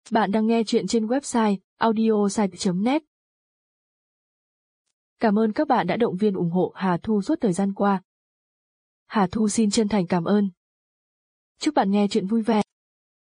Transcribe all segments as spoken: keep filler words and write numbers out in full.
Bạn đang nghe chuyện trên website audiosite chấm net. Cảm ơn các bạn đã động viên ủng hộ Hà Thu suốt thời gian qua. Hà Thu xin chân thành cảm ơn. Chúc bạn nghe chuyện vui vẻ.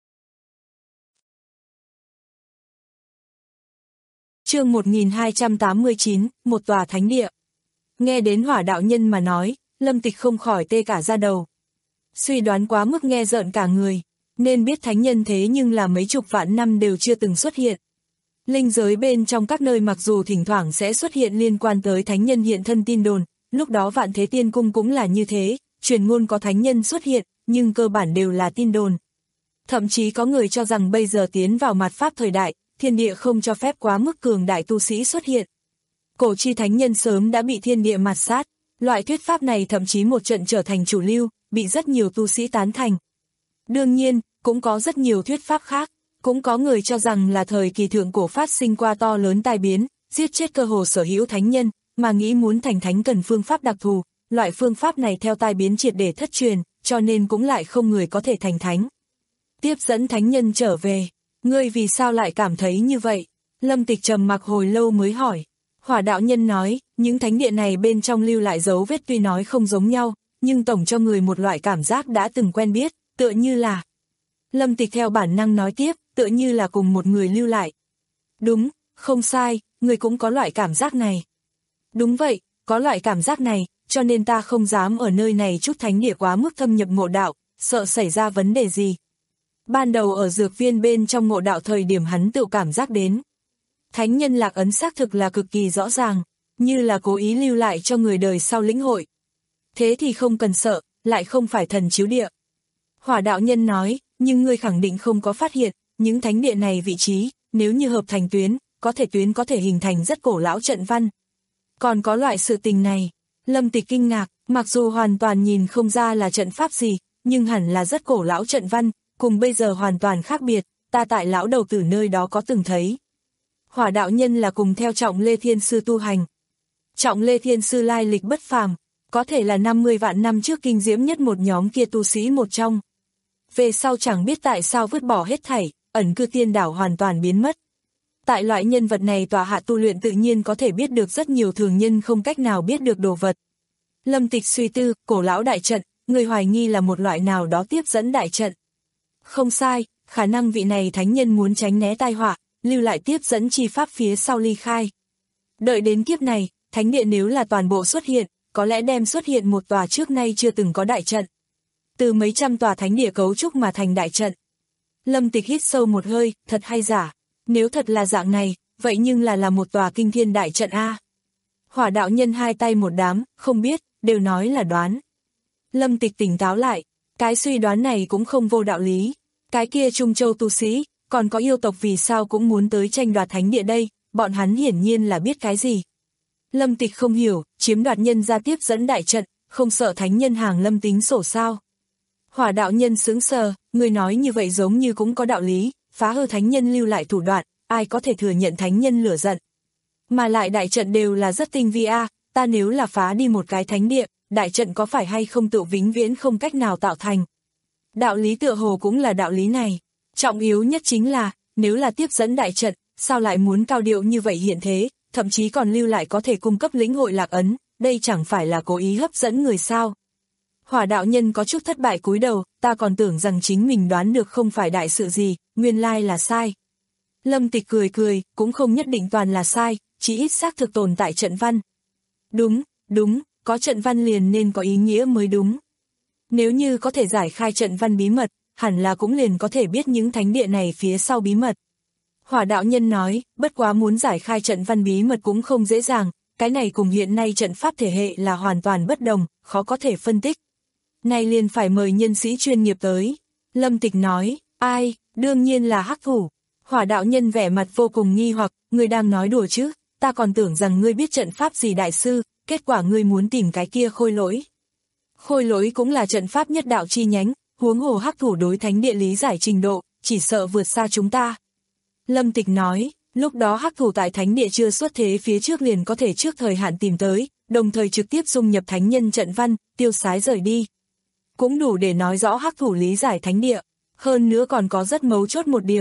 Chương một nghìn hai trăm tám mươi chín, một tòa thánh địa. Nghe đến Hỏa đạo nhân mà nói, Lâm Tịch không khỏi tê cả da đầu. Suy đoán quá mức nghe rợn cả người, nên biết thánh nhân thế nhưng là mấy chục vạn năm đều chưa từng xuất hiện. Linh giới bên trong các nơi mặc dù thỉnh thoảng sẽ xuất hiện liên quan tới thánh nhân hiện thân tin đồn, lúc đó Vạn Thế Tiên Cung cũng là như thế, truyền ngôn có thánh nhân xuất hiện, nhưng cơ bản đều là tin đồn. Thậm chí có người cho rằng bây giờ tiến vào mạt pháp thời đại, thiên địa không cho phép quá mức cường đại tu sĩ xuất hiện. Cổ chi thánh nhân sớm đã bị thiên địa mạt sát, loại thuyết pháp này thậm chí một trận trở thành chủ lưu, bị rất nhiều tu sĩ tán thành. Đương nhiên, cũng có rất nhiều thuyết pháp khác, cũng có người cho rằng là thời kỳ thượng cổ phát sinh qua to lớn tai biến, giết chết cơ hồ sở hữu thánh nhân, mà nghĩ muốn thành thánh cần phương pháp đặc thù, loại phương pháp này theo tai biến triệt để thất truyền, cho nên cũng lại không người có thể thành thánh. Tiếp dẫn thánh nhân trở về, ngươi vì sao lại cảm thấy như vậy? Lâm Tịch trầm mặc hồi lâu mới hỏi. Hỏa đạo nhân nói, những thánh địa này bên trong lưu lại dấu vết tuy nói không giống nhau, nhưng tổng cho người một loại cảm giác đã từng quen biết, tựa như là... Lâm Tịch theo bản năng nói tiếp, tựa như là cùng một người lưu lại. Đúng, không sai, người cũng có loại cảm giác này. Đúng vậy, có loại cảm giác này, cho nên ta không dám ở nơi này chút thánh địa quá mức thâm nhập ngộ đạo, sợ xảy ra vấn đề gì. Ban đầu ở dược viên bên trong ngộ đạo thời điểm hắn tự cảm giác đến. Thánh nhân lạc ấn xác thực là cực kỳ rõ ràng, như là cố ý lưu lại cho người đời sau lĩnh hội. Thế thì không cần sợ, lại không phải thần chiếu địa. Hỏa đạo nhân nói, nhưng ngươi khẳng định không có phát hiện, những thánh địa này vị trí, nếu như hợp thành tuyến, có thể tuyến có thể hình thành rất cổ lão trận văn. Còn có loại sự tình này, Lâm Tịch kinh ngạc, mặc dù hoàn toàn nhìn không ra là trận pháp gì, nhưng hẳn là rất cổ lão trận văn, cùng bây giờ hoàn toàn khác biệt, ta tại lão đầu tử nơi đó có từng thấy. Hỏa đạo nhân là cùng theo Trọng Lê Thiên Sư tu hành. Trọng Lê Thiên Sư lai lịch bất phàm, có thể là năm mươi vạn năm trước kinh diễm nhất một nhóm kia tu sĩ một trong. Về sau chẳng biết tại sao vứt bỏ hết thảy, ẩn cư tiên đảo hoàn toàn biến mất. Tại loại nhân vật này tòa hạ tu luyện tự nhiên có thể biết được rất nhiều thường nhân không cách nào biết được đồ vật. Lâm Tịch suy tư, cổ lão đại trận, người hoài nghi là một loại nào đó tiếp dẫn đại trận. Không sai, khả năng vị này thánh nhân muốn tránh né tai họa, lưu lại tiếp dẫn chi pháp phía sau ly khai. Đợi đến kiếp này, thánh địa nếu là toàn bộ xuất hiện, có lẽ đem xuất hiện một tòa trước nay chưa từng có đại trận. Từ mấy trăm tòa thánh địa cấu trúc mà thành đại trận. Lâm Tịch hít sâu một hơi, thật hay giả? Nếu thật là dạng này, vậy nhưng là là một tòa kinh thiên đại trận a. Hỏa đạo nhân hai tay một đám, không biết, đều nói là đoán. Lâm Tịch tỉnh táo lại, cái suy đoán này cũng không vô đạo lý. Cái kia Trung Châu tu sĩ, còn có yêu tộc vì sao cũng muốn tới tranh đoạt thánh địa đây, bọn hắn hiển nhiên là biết cái gì. Lâm Tịch không hiểu, chiếm đoạt nhân ra tiếp dẫn đại trận, không sợ thánh nhân hàng lâm tính sổ sao. Hỏa đạo nhân sướng sờ, người nói như vậy giống như cũng có đạo lý, phá hư thánh nhân lưu lại thủ đoạn, ai có thể thừa nhận thánh nhân lửa giận. Mà lại đại trận đều là rất tinh vi a, ta nếu là phá đi một cái thánh địa, đại trận có phải hay không tự vĩnh viễn không cách nào tạo thành. Đạo lý tựa hồ cũng là đạo lý này. Trọng yếu nhất chính là, nếu là tiếp dẫn đại trận, sao lại muốn cao điệu như vậy hiện thế, thậm chí còn lưu lại có thể cung cấp lĩnh hội lạc ấn, đây chẳng phải là cố ý hấp dẫn người sao. Hỏa đạo nhân có chút thất bại cúi đầu, ta còn tưởng rằng chính mình đoán được không phải đại sự gì, nguyên lai là sai. Lâm Tịch cười cười, cũng không nhất định toàn là sai, chỉ ít xác thực tồn tại trận văn. Đúng, đúng, có trận văn liền nên có ý nghĩa mới đúng. Nếu như có thể giải khai trận văn bí mật, hẳn là cũng liền có thể biết những thánh địa này phía sau bí mật. Hỏa đạo nhân nói, bất quá muốn giải khai trận văn bí mật cũng không dễ dàng, cái này cùng hiện nay trận pháp thể hệ là hoàn toàn bất đồng, khó có thể phân tích. Này liền phải mời nhân sĩ chuyên nghiệp tới. Lâm Tịch nói, ai, đương nhiên là Hắc Thủ. Hỏa đạo nhân vẻ mặt vô cùng nghi hoặc, ngươi đang nói đùa chứ, ta còn tưởng rằng ngươi biết trận pháp gì đại sư, kết quả ngươi muốn tìm cái kia Khôi Lỗi. Khôi Lỗi cũng là trận pháp nhất đạo chi nhánh, huống hồ Hắc Thủ đối thánh địa lý giải trình độ, chỉ sợ vượt xa chúng ta. Lâm Tịch nói, lúc đó Hắc Thủ tại thánh địa chưa xuất thế phía trước liền có thể trước thời hạn tìm tới, đồng thời trực tiếp dung nhập thánh nhân trận văn, tiêu sái rời đi. Cũng đủ để nói rõ Hắc Thủ lý giải thánh địa, hơn nữa còn có rất mấu chốt một điểm.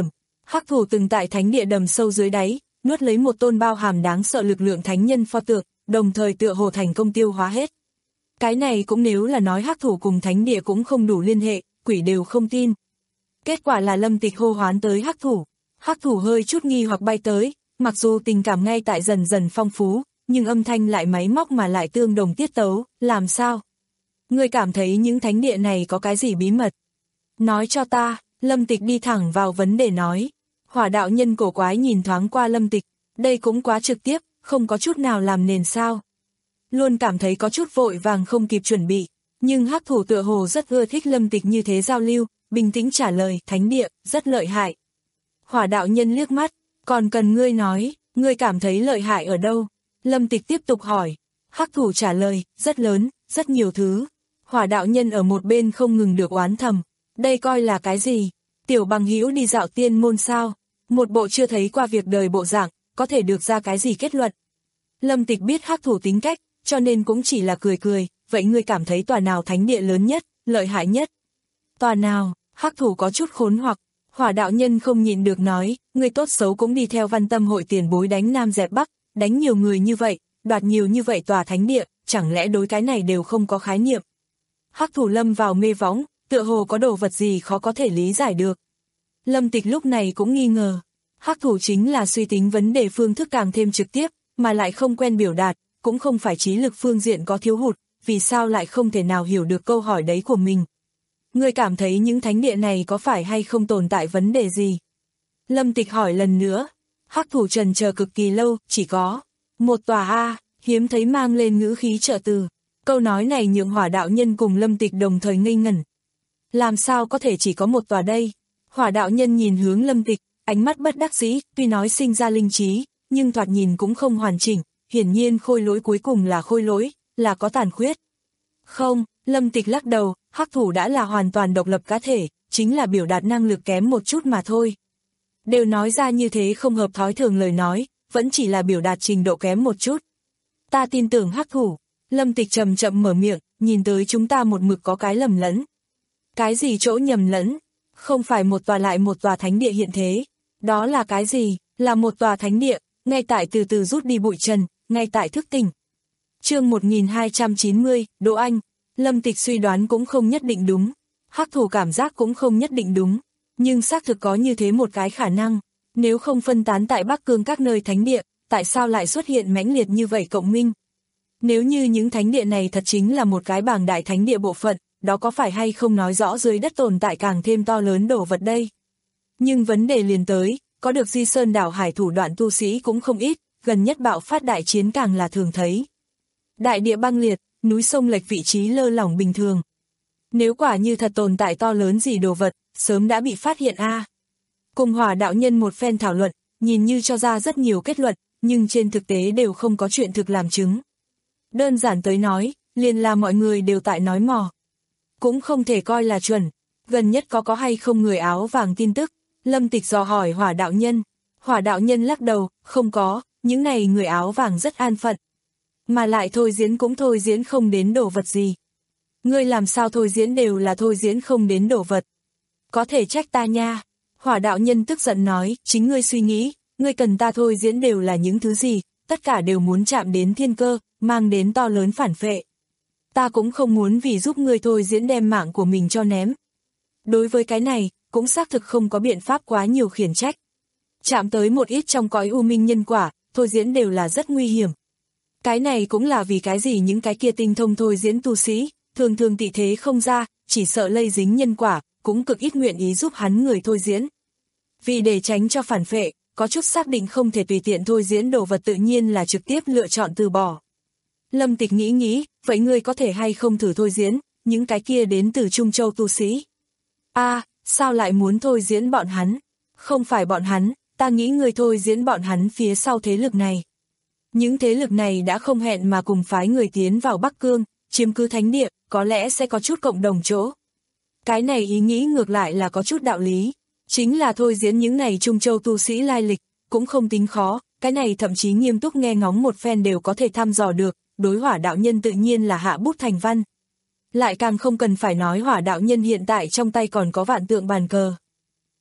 Hắc thủ từng tại thánh địa đầm sâu dưới đáy, nuốt lấy một tôn bao hàm đáng sợ lực lượng thánh nhân pho tượng, đồng thời tựa hồ thành công tiêu hóa hết. Cái này cũng nếu là nói hắc thủ cùng thánh địa cũng không đủ liên hệ, quỷ đều không tin. Kết quả là Lâm Tịch hô hoán tới hắc thủ. Hắc thủ hơi chút nghi hoặc bay tới, mặc dù tình cảm ngay tại dần dần phong phú, nhưng âm thanh lại máy móc mà lại tương đồng tiết tấu, làm sao? Ngươi cảm thấy những thánh địa này có cái gì bí mật? Nói cho ta, Lâm Tịch đi thẳng vào vấn đề nói. Hỏa đạo nhân cổ quái nhìn thoáng qua Lâm Tịch, đây cũng quá trực tiếp, không có chút nào làm nền sao. Luôn cảm thấy có chút vội vàng không kịp chuẩn bị, nhưng hắc thủ tựa hồ rất ưa thích Lâm Tịch như thế giao lưu, bình tĩnh trả lời, thánh địa, rất lợi hại. Hỏa đạo nhân liếc mắt, còn cần ngươi nói, ngươi cảm thấy lợi hại ở đâu? Lâm Tịch tiếp tục hỏi, hắc thủ trả lời, rất lớn, rất nhiều thứ. Hỏa đạo nhân ở một bên không ngừng được oán thầm, đây coi là cái gì? Tiểu bằng hữu đi dạo tiên môn sao? Một bộ chưa thấy qua việc đời bộ dạng, có thể được ra cái gì kết luận? Lâm Tịch biết hắc thủ tính cách, cho nên cũng chỉ là cười cười, vậy ngươi cảm thấy tòa nào thánh địa lớn nhất, lợi hại nhất? Tòa nào? Hắc thủ có chút khốn hoặc, hỏa đạo nhân không nhịn được nói, ngươi tốt xấu cũng đi theo Văn Tâm hội tiền bối đánh Nam dẹp Bắc, đánh nhiều người như vậy, đoạt nhiều như vậy tòa thánh địa, chẳng lẽ đối cái này đều không có khái niệm? Hắc thủ lâm vào mê võng, tựa hồ có đồ vật gì khó có thể lý giải được. Lâm Tịch lúc này cũng nghi ngờ, hắc thủ chính là suy tính vấn đề phương thức càng thêm trực tiếp, mà lại không quen biểu đạt, cũng không phải trí lực phương diện có thiếu hụt, vì sao lại không thể nào hiểu được câu hỏi đấy của mình. Ngươi cảm thấy những thánh địa này có phải hay không tồn tại vấn đề gì? Lâm Tịch hỏi lần nữa, hắc thủ trần chờ cực kỳ lâu, chỉ có một tòa A, hiếm thấy mang lên ngữ khí trợ từ. Câu nói này nhượng hỏa đạo nhân cùng Lâm Tịch đồng thời ngây ngẩn. Làm sao có thể chỉ có một tòa đây? Hỏa đạo nhân nhìn hướng Lâm Tịch, ánh mắt bất đắc dĩ, tuy nói sinh ra linh trí, nhưng thoạt nhìn cũng không hoàn chỉnh, hiển nhiên khôi lỗi cuối cùng là khôi lỗi, là có tàn khuyết. Không, Lâm Tịch lắc đầu, hắc thủ đã là hoàn toàn độc lập cá thể, chính là biểu đạt năng lực kém một chút mà thôi. Đều nói ra như thế không hợp thói thường lời nói, vẫn chỉ là biểu đạt trình độ kém một chút. Ta tin tưởng hắc thủ. Lâm Tịch chậm chậm mở miệng, nhìn tới chúng ta một mực có cái lầm lẫn. Cái gì chỗ nhầm lẫn? Không phải một tòa lại một tòa thánh địa hiện thế. Đó là cái gì? Là một tòa thánh địa, ngay tại từ từ rút đi bụi trần, ngay tại thức tỉnh. Chương một nghìn hai trăm chín mươi, Đỗ Anh. Lâm Tịch suy đoán cũng không nhất định đúng. Hắc thủ cảm giác cũng không nhất định đúng. Nhưng xác thực có như thế một cái khả năng. Nếu không phân tán tại Bắc Cương các nơi thánh địa, tại sao lại xuất hiện mãnh liệt như vậy cộng minh? Nếu như những thánh địa này thật chính là một cái bảng đại thánh địa bộ phận, đó có phải hay không nói rõ dưới đất tồn tại càng thêm to lớn đồ vật đây? Nhưng vấn đề liền tới, có được Di Sơn đảo hải thủ đoạn tu sĩ cũng không ít, gần nhất bạo phát đại chiến càng là thường thấy. Đại địa băng liệt, núi sông lệch vị trí lơ lỏng bình thường. Nếu quả như thật tồn tại to lớn gì đồ vật, sớm đã bị phát hiện a. À. Cùng hỏa đạo nhân một phen thảo luận, nhìn như cho ra rất nhiều kết luận, nhưng trên thực tế đều không có chuyện thực làm chứng. Đơn giản tới nói, liền là mọi người đều tại nói mò. Cũng không thể coi là chuẩn, gần nhất có có hay không người áo vàng tin tức, Lâm Tịch dò hỏi hỏa đạo nhân. Hỏa đạo nhân lắc đầu, không có, những này người áo vàng rất an phận. Mà lại thôi diễn cũng thôi diễn không đến đồ vật gì. Ngươi làm sao thôi diễn đều là thôi diễn không đến đồ vật. Có thể trách ta nha. Hỏa đạo nhân tức giận nói, chính ngươi suy nghĩ, ngươi cần ta thôi diễn đều là những thứ gì, tất cả đều muốn chạm đến thiên cơ, mang đến to lớn phản phệ. Ta cũng không muốn vì giúp ngươi thôi diễn đem mạng của mình cho ném. Đối với cái này, cũng xác thực không có biện pháp quá nhiều khiển trách. Chạm tới một ít trong cõi u minh nhân quả, thôi diễn đều là rất nguy hiểm. Cái này cũng là vì cái gì những cái kia tinh thông thôi diễn tu sĩ, thường thường tị thế không ra, chỉ sợ lây dính nhân quả, cũng cực ít nguyện ý giúp hắn người thôi diễn. Vì để tránh cho phản phệ, có chút xác định không thể tùy tiện thôi diễn đồ vật tự nhiên là trực tiếp lựa chọn từ bỏ. Lâm Tịch nghĩ nghĩ, vậy ngươi có thể hay không thử thôi diễn, những cái kia đến từ Trung Châu tu sĩ. A, à, sao lại muốn thôi diễn bọn hắn? Không phải bọn hắn, ta nghĩ ngươi thôi diễn bọn hắn phía sau thế lực này. Những thế lực này đã không hẹn mà cùng phái người tiến vào Bắc Cương, chiếm cứ thánh địa, có lẽ sẽ có chút cộng đồng chỗ. Cái này ý nghĩ ngược lại là có chút đạo lý. Chính là thôi diễn những này Trung Châu tu sĩ lai lịch, cũng không tính khó, cái này thậm chí nghiêm túc nghe ngóng một phen đều có thể thăm dò được, đối hỏa đạo nhân tự nhiên là hạ bút thành văn. Lại càng không cần phải nói hỏa đạo nhân hiện tại trong tay còn có vạn tượng bàn cờ.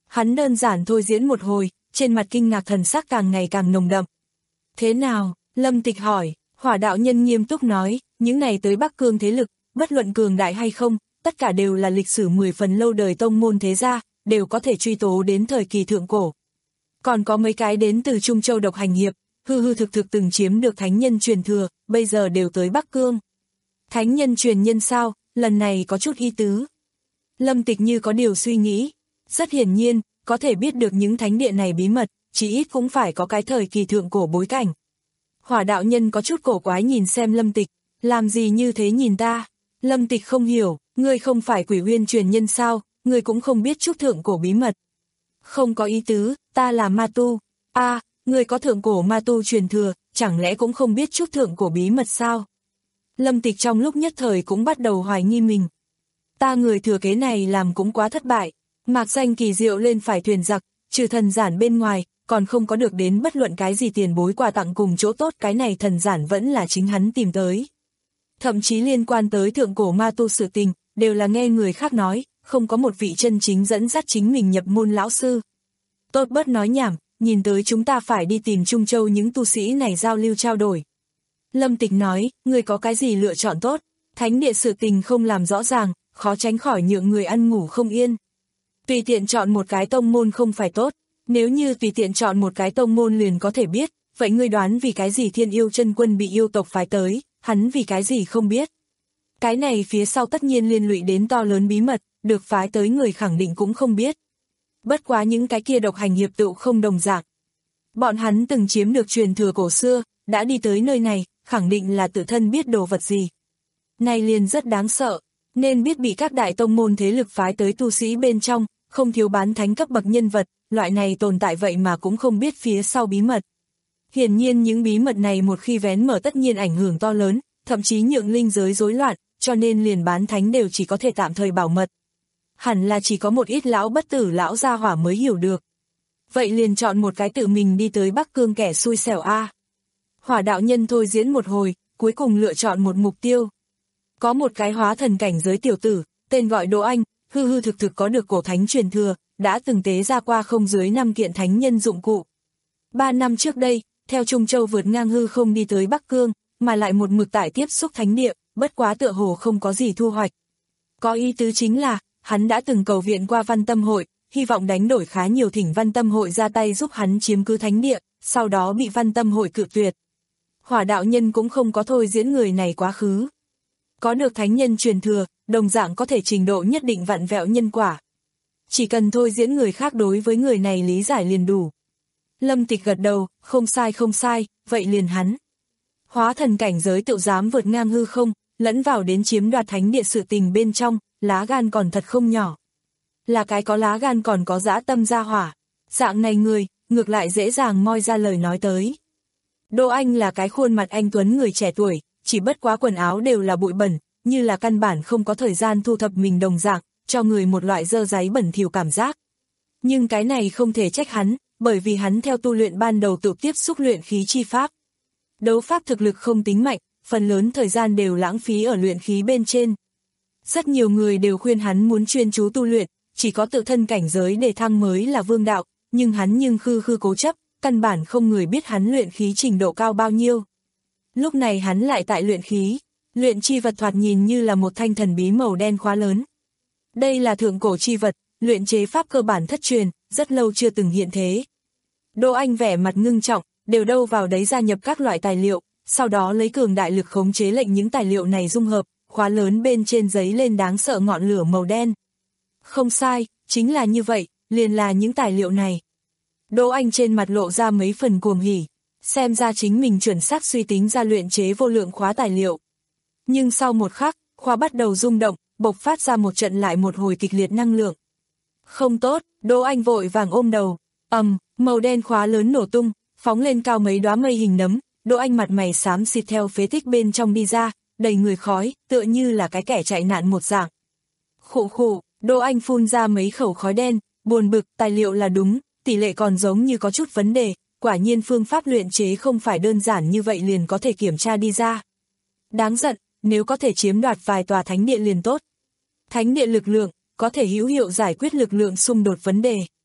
Hắn đơn giản thôi diễn một hồi, trên mặt kinh ngạc thần sắc càng ngày càng nồng đậm. Thế nào? Lâm Tịch hỏi. Hỏa đạo nhân nghiêm túc nói, những này tới Bắc Cương thế lực, bất luận cường đại hay không, tất cả đều là lịch sử mười phần lâu đời tông môn thế gia, đều có thể truy tố đến thời kỳ thượng cổ. Còn có mấy cái đến từ Trung Châu độc hành hiệp, hư hư thực thực từng chiếm được thánh nhân truyền thừa, bây giờ đều tới Bắc Cương. Thánh nhân truyền nhân sao, lần này có chút ý tứ. Lâm Tịch như có điều suy nghĩ. Rất hiển nhiên, có thể biết được những thánh địa này bí mật, chỉ ít cũng phải có cái thời kỳ thượng cổ bối cảnh. Hỏa đạo nhân có chút cổ quái nhìn xem Lâm Tịch, làm gì như thế nhìn ta? Lâm Tịch không hiểu, ngươi không phải Quỷ Uyên truyền nhân sao, ngươi cũng không biết chút thượng cổ bí mật. Không có ý tứ, ta là ma tu. A, à, ngươi có thượng cổ ma tu truyền thừa, chẳng lẽ cũng không biết chút thượng cổ bí mật sao? Lâm Tịch trong lúc nhất thời cũng bắt đầu hoài nghi mình. Ta người thừa kế này làm cũng quá thất bại, mạc danh kỳ diệu lên phải thuyền giặc, trừ thần giản bên ngoài, còn không có được đến bất luận cái gì tiền bối quà tặng cùng chỗ tốt, cái này thần giản vẫn là chính hắn tìm tới. Thậm chí liên quan tới thượng cổ ma tu sự tình, đều là nghe người khác nói, không có một vị chân chính dẫn dắt chính mình nhập môn lão sư. Tốt bớt nói nhảm, nhìn tới chúng ta phải đi tìm Trung Châu những tu sĩ này giao lưu trao đổi. Lâm Tịch nói, người có cái gì lựa chọn tốt, thánh địa sự tình không làm rõ ràng, khó tránh khỏi nhượng người ăn ngủ không yên. Tùy tiện chọn một cái tông môn không phải tốt, nếu như tùy tiện chọn một cái tông môn liền có thể biết, vậy ngươi đoán vì cái gì Thiên Yêu Chân Quân bị yêu tộc phái tới, hắn vì cái gì không biết. Cái này phía sau tất nhiên liên lụy đến to lớn bí mật, được phái tới người khẳng định cũng không biết. Bất quá những cái kia độc hành hiệp tựu không đồng dạng. Bọn hắn từng chiếm được truyền thừa cổ xưa, đã đi tới nơi này, khẳng định là tự thân biết đồ vật gì. Này liền rất đáng sợ, nên biết bị các đại tông môn thế lực phái tới tu sĩ bên trong, không thiếu bán thánh cấp bậc nhân vật, loại này tồn tại vậy mà cũng không biết phía sau bí mật. Hiển nhiên những bí mật này một khi vén mở tất nhiên ảnh hưởng to lớn, thậm chí nhượng linh giới rối loạn, cho nên liền bán thánh đều chỉ có thể tạm thời bảo mật. Hẳn là chỉ có một ít lão bất tử lão gia hỏa mới hiểu được. Vậy liền chọn một cái tự mình đi tới Bắc Cương kẻ xui xẻo a. Hỏa đạo nhân thôi diễn một hồi, cuối cùng lựa chọn một mục tiêu. Có một cái hóa thần cảnh giới tiểu tử, tên gọi Đỗ Anh, hư hư thực thực có được cổ thánh truyền thừa, đã từng tế ra qua không dưới năm kiện thánh nhân dụng cụ. Ba năm trước đây, theo Trung Châu vượt ngang hư không đi tới Bắc Cương, mà lại một mực tại tiếp xúc thánh địa, bất quá tựa hồ không có gì thu hoạch. Có ý tứ chính là, hắn đã từng cầu viện qua Văn Tâm Hội, hy vọng đánh đổi khá nhiều, thỉnh Văn Tâm Hội ra tay giúp hắn chiếm cứ thánh địa, sau đó bị Văn Tâm Hội cự tuyệt. Hỏa đạo nhân cũng không có thôi diễn người này quá khứ. Có được thánh nhân truyền thừa, đồng dạng có thể trình độ nhất định vặn vẹo nhân quả. Chỉ cần thôi diễn người khác đối với người này lý giải liền đủ. Lâm Tịch gật đầu, không sai không sai, vậy liền hắn. Hóa thần cảnh giới tự dám vượt ngang hư không, lẫn vào đến chiếm đoạt thánh địa sự tình bên trong, lá gan còn thật không nhỏ. Là cái có lá gan còn có dã tâm ra hỏa. Dạng này người, ngược lại dễ dàng moi ra lời nói tới. Đỗ Anh là cái khuôn mặt anh tuấn người trẻ tuổi, chỉ bất quá quần áo đều là bụi bẩn, như là căn bản không có thời gian thu thập mình đồng dạng, cho người một loại dơ dáy bẩn thỉu cảm giác. Nhưng cái này không thể trách hắn, bởi vì hắn theo tu luyện ban đầu tự tiếp xúc luyện khí chi pháp. Đấu pháp thực lực không tính mạnh, phần lớn thời gian đều lãng phí ở luyện khí bên trên. Rất nhiều người đều khuyên hắn muốn chuyên chú tu luyện, chỉ có tự thân cảnh giới để thăng mới là vương đạo, nhưng hắn nhưng khư khư cố chấp, căn bản không người biết hắn luyện khí trình độ cao bao nhiêu. Lúc này hắn lại tại luyện khí, luyện chi vật thoạt nhìn như là một thanh thần bí màu đen khá lớn. Đây là thượng cổ chi vật, luyện chế pháp cơ bản thất truyền, rất lâu chưa từng hiện thế. Đỗ Anh vẻ mặt ngưng trọng, đều đâu vào đấy gia nhập các loại tài liệu, sau đó lấy cường đại lực khống chế lệnh những tài liệu này dung hợp, khóa lớn bên trên giấy lên đáng sợ ngọn lửa màu đen. Không sai, chính là như vậy, liền là những tài liệu này. Đỗ Anh trên mặt lộ ra mấy phần cuồng hỉ, xem ra chính mình chuẩn xác suy tính ra luyện chế vô lượng khóa tài liệu. Nhưng sau một khắc, khóa bắt đầu rung động, bộc phát ra một trận lại một hồi kịch liệt năng lượng. Không tốt, Đỗ Anh vội vàng ôm đầu, ầm, màu đen khóa lớn nổ tung, phóng lên cao mấy đóa mây hình nấm, Đỗ Anh mặt mày xám xịt theo phế tích bên trong đi ra, đầy người khói, tựa như là cái kẻ chạy nạn một dạng. Khụ khụ, Đỗ Anh phun ra mấy khẩu khói đen, buồn bực, tài liệu là đúng, tỷ lệ còn giống như có chút vấn đề, quả nhiên phương pháp luyện chế không phải đơn giản như vậy liền có thể kiểm tra đi ra. Đáng giận, nếu có thể chiếm đoạt vài tòa thánh địa liền tốt. Thánh địa lực lượng, có thể hữu hiệu giải quyết lực lượng xung đột vấn đề.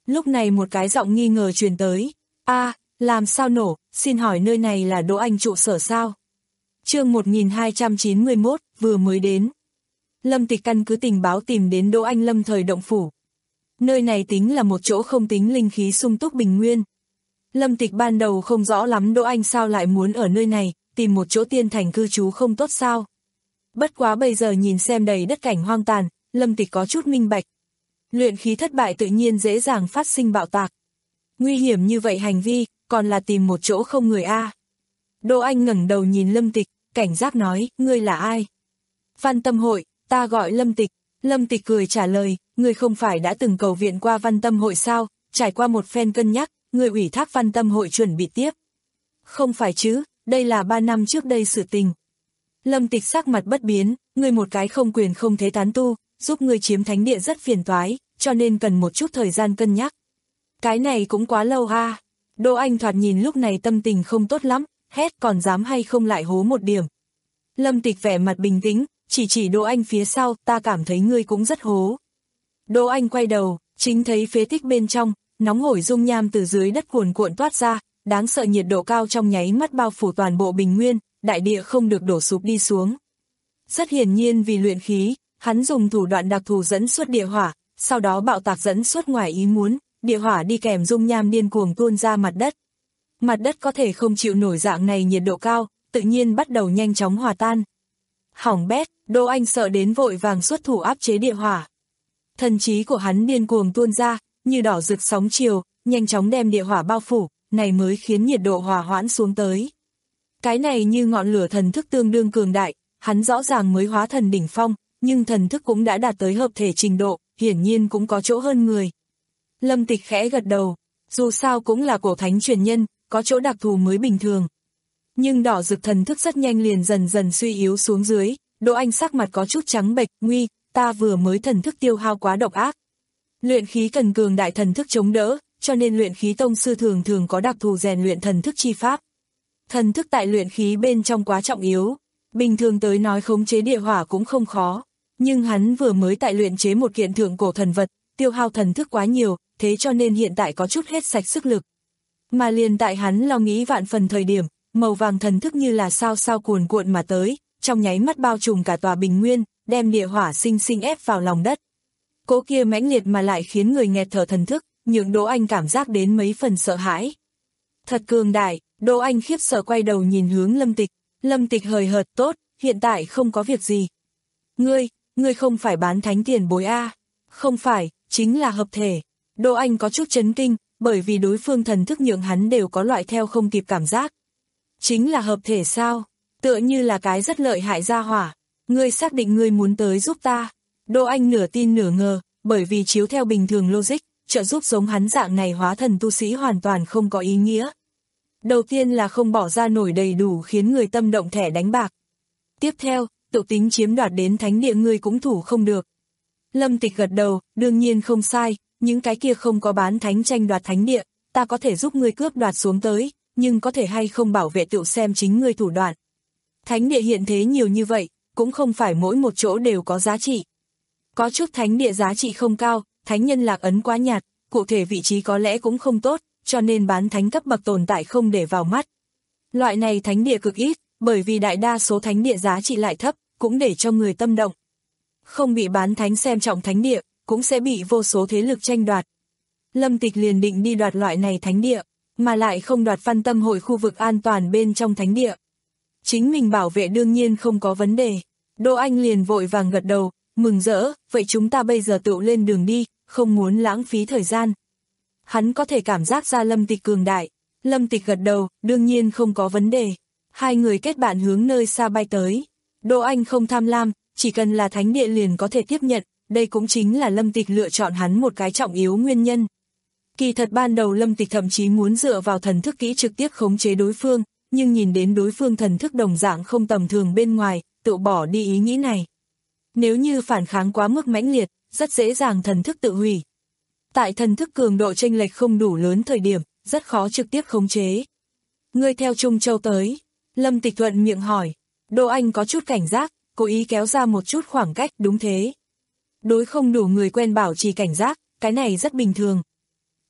Lúc này một cái giọng nghi ngờ truyền tới. A, làm sao nổ, xin hỏi nơi này là Đỗ Anh trụ sở sao? Chương một nghìn hai trăm chín mươi mốt, vừa mới đến. Lâm Tịch căn cứ tình báo tìm đến Đỗ Anh lâm thời động phủ. Nơi này tính là một chỗ không tính linh khí sung túc bình nguyên. Lâm Tịch ban đầu không rõ lắm Đỗ Anh sao lại muốn ở nơi này, tìm một chỗ tiên thành cư trú không tốt sao. Bất quá bây giờ nhìn xem đầy đất cảnh hoang tàn, Lâm Tịch có chút minh bạch. Luyện khí thất bại tự nhiên dễ dàng phát sinh bạo tạc. Nguy hiểm như vậy hành vi, còn là tìm một chỗ không người a. Đỗ Anh ngẩng đầu nhìn Lâm Tịch, cảnh giác nói, ngươi là ai? Văn Tâm Hội, ta gọi Lâm Tịch. Lâm Tịch cười trả lời, ngươi không phải đã từng cầu viện qua Văn Tâm Hội sao, trải qua một phen cân nhắc, ngươi ủy thác Văn Tâm Hội chuẩn bị tiếp. Không phải chứ, đây là ba năm trước đây sự tình. Lâm Tịch sắc mặt bất biến, ngươi một cái không quyền không thế tán tu, giúp ngươi chiếm thánh địa rất phiền toái, cho nên cần một chút thời gian cân nhắc. Cái này cũng quá lâu ha. Đỗ Anh thoạt nhìn lúc này tâm tình không tốt lắm, hét còn dám hay không lại hố một điểm. Lâm Tịch vẻ mặt bình tĩnh, chỉ chỉ Đỗ Anh phía sau, ta cảm thấy ngươi cũng rất hố. Đỗ Anh quay đầu, chính thấy phế tích bên trong, nóng hổi dung nham từ dưới đất cuồn cuộn toát ra, đáng sợ nhiệt độ cao trong nháy mắt bao phủ toàn bộ bình nguyên, đại địa không được đổ sụp đi xuống. Rất hiển nhiên vì luyện khí, hắn dùng thủ đoạn đặc thù dẫn xuất địa hỏa, sau đó bạo tạc dẫn xuất ngoài ý muốn, địa hỏa đi kèm dung nham điên cuồng tuôn ra mặt đất. Mặt đất có thể không chịu nổi dạng này nhiệt độ cao, tự nhiên bắt đầu nhanh chóng hòa tan. Hỏng bét, Đỗ Anh sợ đến vội vàng xuất thủ áp chế địa hỏa. Thần trí của hắn điên cuồng tuôn ra, như đỏ rực sóng chiều, nhanh chóng đem địa hỏa bao phủ, này mới khiến nhiệt độ hòa hoãn xuống tới. Cái này như ngọn lửa thần thức tương đương cường đại, hắn rõ ràng mới hóa thần đỉnh phong, nhưng thần thức cũng đã đạt tới hợp thể trình độ, hiển nhiên cũng có chỗ hơn người. Lâm Tịch khẽ gật đầu, dù sao cũng là cổ thánh truyền nhân, có chỗ đặc thù mới bình thường. Nhưng đỏ rực thần thức rất nhanh liền dần dần suy yếu xuống dưới, Đỗ Anh sắc mặt có chút trắng bệch, nguy, ta vừa mới thần thức tiêu hao quá độc ác. Luyện khí cần cường đại thần thức chống đỡ, cho nên luyện khí tông sư thường thường có đặc thù rèn luyện thần thức chi pháp. Thần thức tại luyện khí bên trong quá trọng yếu, bình thường tới nói khống chế địa hỏa cũng không khó, nhưng hắn vừa mới tại luyện chế một kiện thượng cổ thần vật, tiêu hao thần thức quá nhiều, thế cho nên hiện tại có chút hết sạch sức lực. Mà liền tại hắn lo nghĩ vạn phần thời điểm, màu vàng thần thức như là sao sao cuồn cuộn mà tới, trong nháy mắt bao trùm cả tòa bình nguyên, đem địa hỏa sinh sinh ép vào lòng đất. Cỗ kia mãnh liệt mà lại khiến người nghẹt thở thần thức, nhượng Đỗ Anh cảm giác đến mấy phần sợ hãi. Thật cường đại, Đỗ Anh khiếp sợ quay đầu nhìn hướng Lâm Tịch, Lâm Tịch hời hợt, tốt, hiện tại không có việc gì. Ngươi, ngươi không phải bán thánh tiền bối a? Không phải, chính là hợp thể. Đỗ Anh có chút chấn kinh, bởi vì đối phương thần thức nhượng hắn đều có loại theo không kịp cảm giác. Chính là hợp thể sao? Tựa như là cái rất lợi hại gia hỏa. Ngươi xác định ngươi muốn tới giúp ta. Đỗ Anh nửa tin nửa ngờ, bởi vì chiếu theo bình thường logic, trợ giúp giống hắn dạng này hóa thần tu sĩ hoàn toàn không có ý nghĩa. Đầu tiên là không bỏ ra nổi đầy đủ khiến người tâm động thẻ đánh bạc. Tiếp theo, tự tính chiếm đoạt đến thánh địa ngươi cũng thủ không được. Lâm Tịch gật đầu, đương nhiên không sai, những cái kia không có bán thánh tranh đoạt thánh địa, ta có thể giúp ngươi cướp đoạt xuống tới, nhưng có thể hay không bảo vệ tự xem chính ngươi thủ đoạn. Thánh địa hiện thế nhiều như vậy, cũng không phải mỗi một chỗ đều có giá trị. Có chút thánh địa giá trị không cao, thánh nhân lạc ấn quá nhạt, cụ thể vị trí có lẽ cũng không tốt, cho nên bán thánh cấp bậc tồn tại không để vào mắt. Loại này thánh địa cực ít, bởi vì đại đa số thánh địa giá trị lại thấp, cũng để cho người tâm động. Không bị bán thánh xem trọng thánh địa, cũng sẽ bị vô số thế lực tranh đoạt. Lâm Tịch liền định đi đoạt loại này thánh địa, mà lại không đoạt Văn Tâm Hội khu vực an toàn bên trong thánh địa. Chính mình bảo vệ đương nhiên không có vấn đề. Đỗ Anh liền vội vàng gật đầu, mừng rỡ, vậy chúng ta bây giờ tự lên đường đi, không muốn lãng phí thời gian. Hắn có thể cảm giác ra Lâm Tịch cường đại. Lâm Tịch gật đầu, đương nhiên không có vấn đề. Hai người kết bạn hướng nơi xa bay tới. Đỗ Anh không tham lam, chỉ cần là thánh địa liền có thể tiếp nhận, đây cũng chính là Lâm Tịch lựa chọn hắn một cái trọng yếu nguyên nhân. Kỳ thật ban đầu Lâm Tịch thậm chí muốn dựa vào thần thức kỹ trực tiếp khống chế đối phương, nhưng nhìn đến đối phương thần thức đồng dạng không tầm thường bên ngoài, tự bỏ đi ý nghĩ này. Nếu như phản kháng quá mức mãnh liệt, rất dễ dàng thần thức tự hủy. Tại thần thức cường độ chênh lệch không đủ lớn thời điểm, rất khó trực tiếp khống chế. Ngươi theo Trung Châu tới, Lâm Tịch thuận miệng hỏi. Đỗ Anh có chút cảnh giác, cố ý kéo ra một chút khoảng cách, đúng thế. Đối không đủ người quen bảo trì cảnh giác, cái này rất bình thường.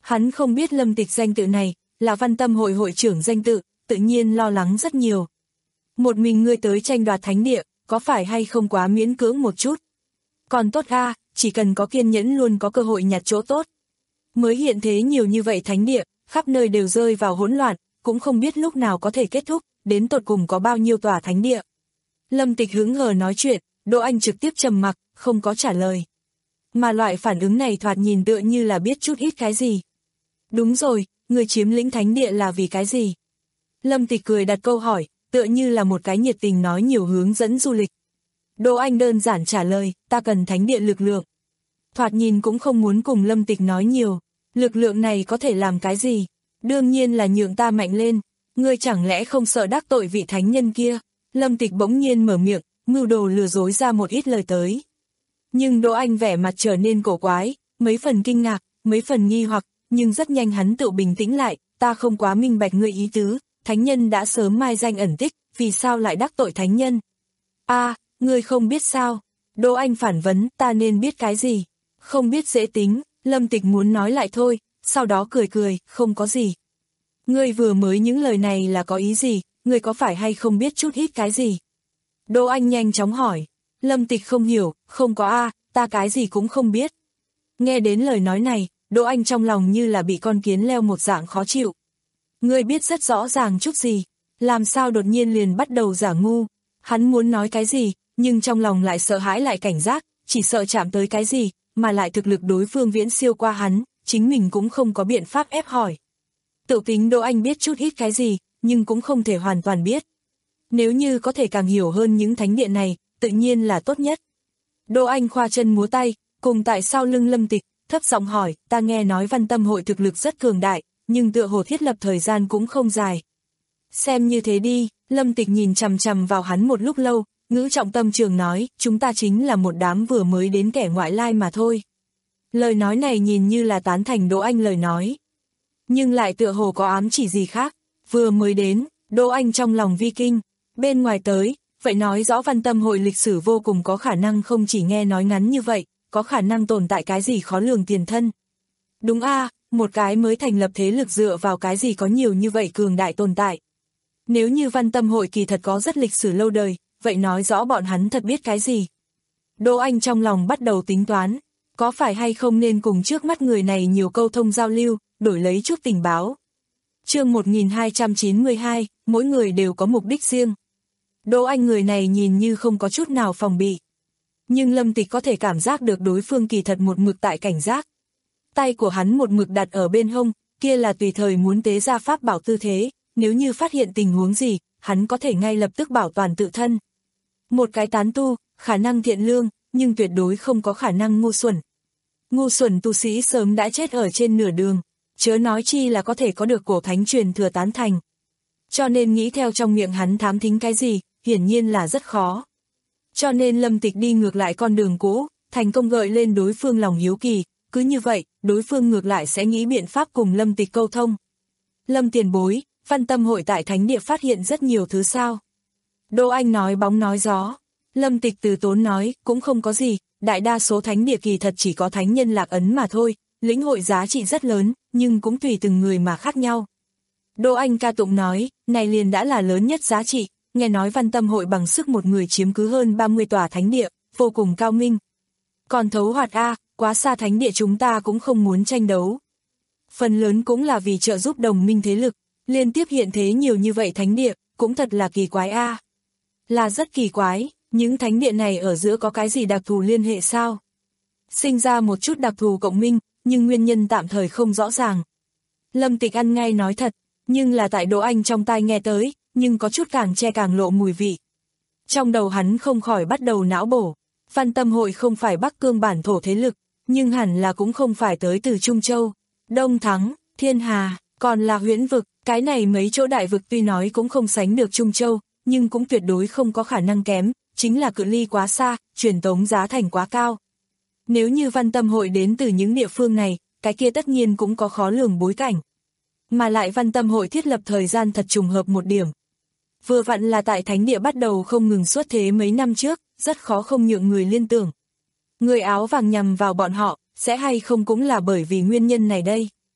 Hắn không biết Lâm Tịch danh tự này, là Văn Tâm hội hội trưởng danh tự, tự nhiên lo lắng rất nhiều. Một mình ngươi tới tranh đoạt thánh địa, có phải hay không quá miễn cưỡng một chút? Còn tốt a, chỉ cần có kiên nhẫn luôn có cơ hội nhặt chỗ tốt. Mới hiện thế nhiều như vậy thánh địa, khắp nơi đều rơi vào hỗn loạn, cũng không biết lúc nào có thể kết thúc, đến tột cùng có bao nhiêu tòa thánh địa. Lâm Tịch hứng hờ nói chuyện, Đỗ Anh trực tiếp trầm mặc, không có trả lời. Mà loại phản ứng này thoạt nhìn tựa như là biết chút ít cái gì. Đúng rồi, người chiếm lĩnh thánh địa là vì cái gì? Lâm Tịch cười đặt câu hỏi, tựa như là một cái nhiệt tình nói nhiều hướng dẫn du lịch. Đỗ Anh đơn giản trả lời, ta cần thánh địa lực lượng. Thoạt nhìn cũng không muốn cùng Lâm Tịch nói nhiều, lực lượng này có thể làm cái gì? Đương nhiên là nhượng ta mạnh lên, ngươi chẳng lẽ không sợ đắc tội vị thánh nhân kia? Lâm Tịch bỗng nhiên mở miệng, mưu đồ lừa dối ra một ít lời tới. Nhưng Đỗ Anh vẻ mặt trở nên cổ quái, mấy phần kinh ngạc, mấy phần nghi hoặc, nhưng rất nhanh hắn tự bình tĩnh lại, ta không quá minh bạch ngươi ý tứ, thánh nhân đã sớm mai danh ẩn tích, vì sao lại đắc tội thánh nhân? A, à, ngươi không biết sao? Đỗ Anh phản vấn, ta nên biết cái gì? Không biết dễ tính, Lâm Tịch muốn nói lại thôi, sau đó cười cười, không có gì. Ngươi vừa mới những lời này là có ý gì, ngươi có phải hay không biết chút ít cái gì? Đỗ Anh nhanh chóng hỏi, Lâm Tịch không hiểu, không có a, ta cái gì cũng không biết. Nghe đến lời nói này, Đỗ Anh trong lòng như là bị con kiến leo một dạng khó chịu. Ngươi biết rất rõ ràng chút gì, làm sao đột nhiên liền bắt đầu giả ngu. Hắn muốn nói cái gì, nhưng trong lòng lại sợ hãi lại cảnh giác, chỉ sợ chạm tới cái gì, mà lại thực lực đối phương viễn siêu qua hắn, chính mình cũng không có biện pháp ép hỏi. Tự tính Đỗ Anh biết chút ít cái gì, nhưng cũng không thể hoàn toàn biết. Nếu như có thể càng hiểu hơn những thánh địa này, tự nhiên là tốt nhất. Đỗ Anh khoa chân múa tay, cùng tại sau lưng Lâm Tịch, thấp giọng hỏi, ta nghe nói Văn Tâm hội thực lực rất cường đại, nhưng tựa hồ thiết lập thời gian cũng không dài. Xem như thế đi, Lâm Tịch nhìn chằm chằm vào hắn một lúc lâu, ngữ trọng tâm trường nói, chúng ta chính là một đám vừa mới đến kẻ ngoại lai mà thôi. Lời nói này nhìn như là tán thành Đỗ Anh lời nói. Nhưng lại tựa hồ có ám chỉ gì khác, vừa mới đến, Đỗ Anh trong lòng vi kinh, bên ngoài tới, vậy nói rõ Văn Tâm hội lịch sử vô cùng có khả năng không chỉ nghe nói ngắn như vậy, có khả năng tồn tại cái gì khó lường tiền thân. Đúng a, à, một cái mới thành lập thế lực dựa vào cái gì có nhiều như vậy cường đại tồn tại. Nếu như Văn Tâm hội kỳ thật có rất lịch sử lâu đời, vậy nói rõ bọn hắn thật biết cái gì. Đỗ Anh trong lòng bắt đầu tính toán, có phải hay không nên cùng trước mắt người này nhiều câu thông giao lưu, đổi lấy chút tình báo. Chương một nghìn hai trăm chín mươi hai, mỗi người đều có mục đích riêng. Đỗ Anh người này nhìn như không có chút nào phòng bị. Nhưng Lâm Tịch có thể cảm giác được đối phương kỳ thật một mực tại cảnh giác. Tay của hắn một mực đặt ở bên hông, kia là tùy thời muốn tế ra pháp bảo tư thế, nếu như phát hiện tình huống gì, hắn có thể ngay lập tức bảo toàn tự thân. Một cái tán tu, khả năng thiện lương, nhưng tuyệt đối không có khả năng ngu xuẩn. Ngu xuẩn tu sĩ sớm đã chết ở trên nửa đường, chớ nói chi là có thể có được cổ thánh truyền thừa tán thành. Cho nên nghĩ theo trong miệng hắn thám thính cái gì, hiển nhiên là rất khó. Cho nên Lâm Tịch đi ngược lại con đường cũ, thành công gợi lên đối phương lòng hiếu kỳ, cứ như vậy, đối phương ngược lại sẽ nghĩ biện pháp cùng Lâm Tịch câu thông. Lâm tiền bối, Văn Tâm hội tại thánh địa phát hiện rất nhiều thứ sao. Đỗ Anh nói bóng nói gió. Lâm Tịch từ tốn nói, cũng không có gì, đại đa số thánh địa kỳ thật chỉ có thánh nhân lạc ấn mà thôi, lĩnh hội giá trị rất lớn, nhưng cũng tùy từng người mà khác nhau. Đỗ Anh ca tụng nói, này liền đã là lớn nhất giá trị, nghe nói Văn Tâm hội bằng sức một người chiếm cứ hơn ba mươi tòa thánh địa, vô cùng cao minh. Còn thấu hoạt A, quá xa thánh địa chúng ta cũng không muốn tranh đấu. Phần lớn cũng là vì trợ giúp đồng minh thế lực, liên tiếp hiện thế nhiều như vậy thánh địa, cũng thật là kỳ quái A. Là rất kỳ quái, những thánh địa này ở giữa có cái gì đặc thù liên hệ sao? Sinh ra một chút đặc thù cộng minh, nhưng nguyên nhân tạm thời không rõ ràng. Lâm Tịch ăn ngay nói thật, nhưng là tại Đỗ Anh trong tai nghe tới, nhưng có chút càng che càng lộ mùi vị. Trong đầu hắn không khỏi bắt đầu não bổ, Văn Tâm hội không phải Bắc Cương bản thổ thế lực, nhưng hẳn là cũng không phải tới từ Trung Châu, Đông Thắng, Thiên Hà, còn là Huyễn vực, cái này mấy chỗ đại vực tuy nói cũng không sánh được Trung Châu, nhưng cũng tuyệt đối không có khả năng kém, chính là cự ly quá xa, truyền tống giá thành quá cao. Nếu như Văn Tâm hội đến từ những địa phương này, cái kia tất nhiên cũng có khó lường bối cảnh. Mà lại Văn Tâm hội thiết lập thời gian thật trùng hợp một điểm. Vừa vặn là tại thánh địa bắt đầu không ngừng xuất thế mấy năm trước, rất khó không nhượng người liên tưởng. Người áo vàng nhằm vào bọn họ, sẽ hay không cũng là bởi vì nguyên nhân này đây.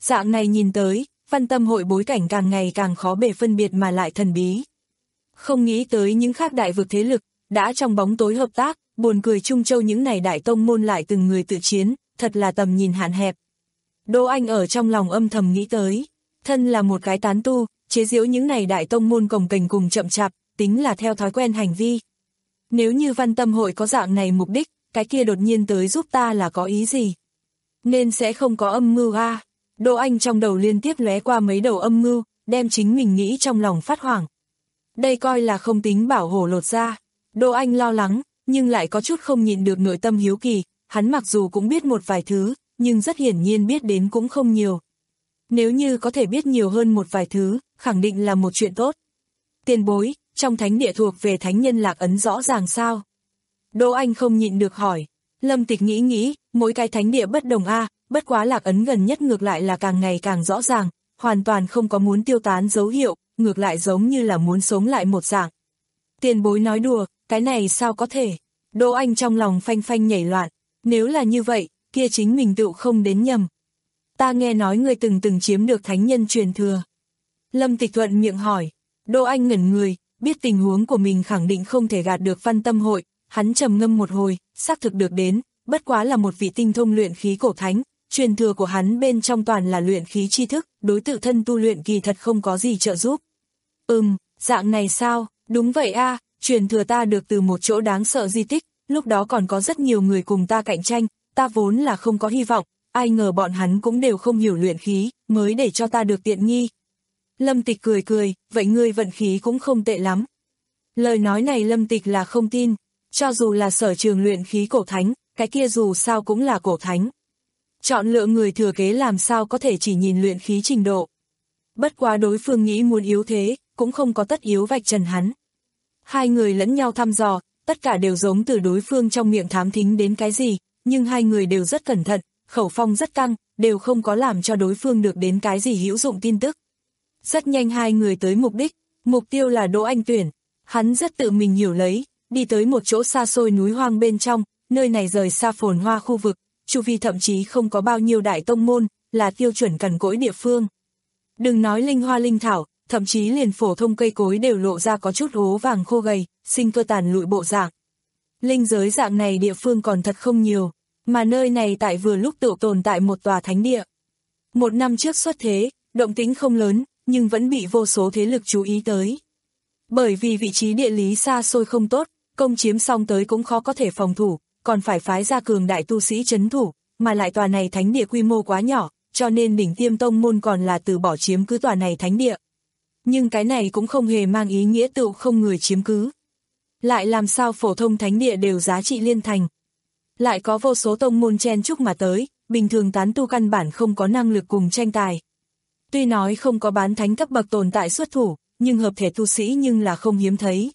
Dạng này nhìn tới, Văn Tâm hội bối cảnh càng ngày càng khó bề phân biệt mà lại thần bí. Không nghĩ tới những khác đại vực thế lực, đã trong bóng tối hợp tác, buồn cười Trung Châu những này đại tông môn lại từng người tự chiến, thật là tầm nhìn hạn hẹp. Đỗ Anh ở trong lòng âm thầm nghĩ tới, thân là một cái tán tu, chế giễu những này đại tông môn cồng kềnh cùng chậm chạp, tính là theo thói quen hành vi. Nếu như Văn Tâm hội có dạng này mục đích, cái kia đột nhiên tới giúp ta là có ý gì? Nên sẽ không có âm mưu a. Đỗ Anh trong đầu liên tiếp lóe qua mấy đầu âm mưu, đem chính mình nghĩ trong lòng phát hoảng. Đây coi là không tính bảo hổ lột ra. Đỗ Anh lo lắng, nhưng lại có chút không nhịn được nội tâm hiếu kỳ, hắn mặc dù cũng biết một vài thứ, nhưng rất hiển nhiên biết đến cũng không nhiều. Nếu như có thể biết nhiều hơn một vài thứ, khẳng định là một chuyện tốt. Tiền bối, trong thánh địa thuộc về thánh nhân lạc ấn rõ ràng sao? Đỗ Anh không nhịn được hỏi. Lâm Tịch nghĩ nghĩ, mỗi cái thánh địa bất đồng a, bất quá lạc ấn gần nhất ngược lại là càng ngày càng rõ ràng, hoàn toàn không có muốn tiêu tán dấu hiệu, ngược lại giống như là muốn sống lại một dạng. Tiền bối nói đùa, cái này sao có thể? Đỗ Anh trong lòng phanh phanh nhảy loạn, nếu là như vậy, kia chính mình tự không đến nhầm. Ta nghe nói ngươi từng từng chiếm được thánh nhân truyền thừa. Lâm Tịch thuận miệng hỏi. Đỗ Anh ngẩn người, biết tình huống của mình khẳng định không thể gạt được Văn Tâm hội, hắn trầm ngâm một hồi, xác thực được đến, bất quá là một vị tinh thông luyện khí cổ thánh, truyền thừa của hắn bên trong toàn là luyện khí tri thức, đối tự thân tu luyện kỳ thật không có gì trợ giúp. Ừm, dạng này sao? Đúng vậy a, truyền thừa ta được từ một chỗ đáng sợ di tích, lúc đó còn có rất nhiều người cùng ta cạnh tranh, ta vốn là không có hy vọng, ai ngờ bọn hắn cũng đều không hiểu luyện khí, mới để cho ta được tiện nghi. Lâm Tịch cười cười, vậy ngươi vận khí cũng không tệ lắm. Lời nói này Lâm Tịch là không tin, cho dù là sở trường luyện khí cổ thánh, cái kia dù sao cũng là cổ thánh. Chọn lựa người thừa kế làm sao có thể chỉ nhìn luyện khí trình độ. Bất quá đối phương nghĩ muốn yếu thế, cũng không có tất yếu vạch trần hắn. Hai người lẫn nhau thăm dò, tất cả đều giống từ đối phương trong miệng thám thính đến cái gì, nhưng hai người đều rất cẩn thận, khẩu phong rất căng, đều không có làm cho đối phương được đến cái gì hữu dụng tin tức. Rất nhanh hai người tới mục đích, mục tiêu là Đỗ Anh tuyển, hắn rất tự mình hiểu lấy, đi tới một chỗ xa xôi núi hoang bên trong, nơi này rời xa phồn hoa khu vực, chu vi thậm chí không có bao nhiêu đại tông môn, là tiêu chuẩn cằn cỗi địa phương. Đừng nói linh hoa linh thảo, thậm chí liền phổ thông cây cối đều lộ ra có chút ố vàng khô gầy, sinh cơ tàn lụi bộ dạng. Linh giới dạng này địa phương còn thật không nhiều, mà nơi này tại vừa lúc tự tồn tại một tòa thánh địa. Một năm trước xuất thế, động tĩnh không lớn, nhưng vẫn bị vô số thế lực chú ý tới. Bởi vì vị trí địa lý xa xôi không tốt, công chiếm xong tới cũng khó có thể phòng thủ, còn phải phái ra cường đại tu sĩ trấn thủ, mà lại tòa này thánh địa quy mô quá nhỏ, cho nên đỉnh tiêm tông môn còn là từ bỏ chiếm cứ tòa này thánh địa. Nhưng cái này cũng không hề mang ý nghĩa tự không người chiếm cứ. Lại làm sao phổ thông thánh địa đều giá trị liên thành. Lại có vô số tông môn chen chúc mà tới, bình thường tán tu căn bản không có năng lực cùng tranh tài. Tuy nói không có bán thánh cấp bậc tồn tại xuất thủ, nhưng hợp thể tu sĩ nhưng là không hiếm thấy.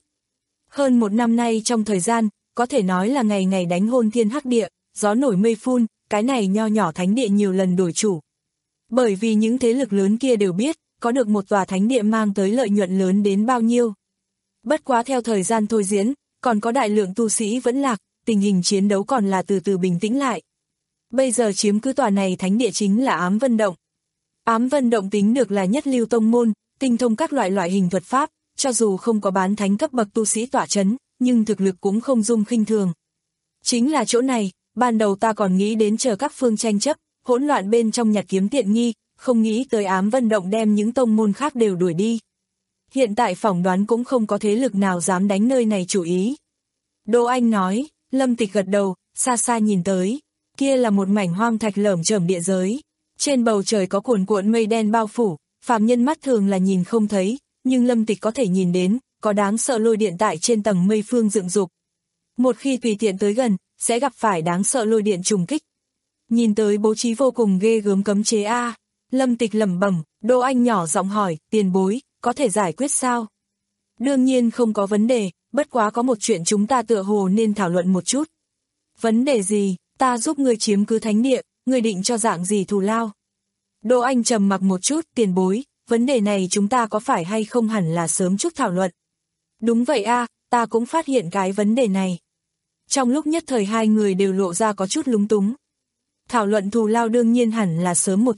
Hơn một năm nay trong thời gian, có thể nói là ngày ngày đánh hôn thiên hắc địa, gió nổi mây phun, cái này nho nhỏ thánh địa nhiều lần đổi chủ. Bởi vì những thế lực lớn kia đều biết, có được một tòa thánh địa mang tới lợi nhuận lớn đến bao nhiêu. Bất quá theo thời gian thôi diễn, còn có đại lượng tu sĩ vẫn lạc, tình hình chiến đấu còn là từ từ bình tĩnh lại. Bây giờ chiếm cứ tòa này thánh địa chính là Ám Vân Động. Ám Vân Động tính được là nhất lưu tông môn, tinh thông các loại loại hình thuật pháp, cho dù không có bán thánh cấp bậc tu sĩ tỏa chấn, nhưng thực lực cũng không dung khinh thường. Chính là chỗ này, ban đầu ta còn nghĩ đến chờ các phương tranh chấp, hỗn loạn bên trong nhặt kiếm tiện nghi, không nghĩ tới Ám Vân Động đem những tông môn khác đều đuổi đi. Hiện tại phỏng đoán cũng không có thế lực nào dám đánh nơi này chủ ý. Đỗ Anh nói, Lâm Tịch gật đầu, xa xa nhìn tới, kia là một mảnh hoang thạch lởm chởm địa giới. Trên bầu trời có cuồn cuộn mây đen bao phủ, phàm nhân mắt thường là nhìn không thấy, nhưng Lâm Tịch có thể nhìn đến, có đáng sợ lôi điện tại trên tầng mây phương dựng dục. Một khi tùy tiện tới gần, sẽ gặp phải đáng sợ lôi điện trùng kích. Nhìn tới bố trí vô cùng ghê gớm cấm chế a. Lâm Tịch lẩm bẩm, Đỗ Anh nhỏ giọng hỏi, tiền bối, có thể giải quyết sao? Đương nhiên không có vấn đề, bất quá có một chuyện chúng ta tựa hồ nên thảo luận một chút. Vấn đề gì? Ta giúp ngươi chiếm cứ thánh địa, ngươi định cho dạng gì thù lao? Đỗ Anh trầm mặc một chút, tiền bối, vấn đề này chúng ta có phải hay không hẳn là sớm chút thảo luận. Đúng vậy a, ta cũng phát hiện cái vấn đề này. Trong lúc nhất thời hai người đều lộ ra có chút lúng túng. Thảo luận thù lao đương nhiên hẳn là sớm một chút,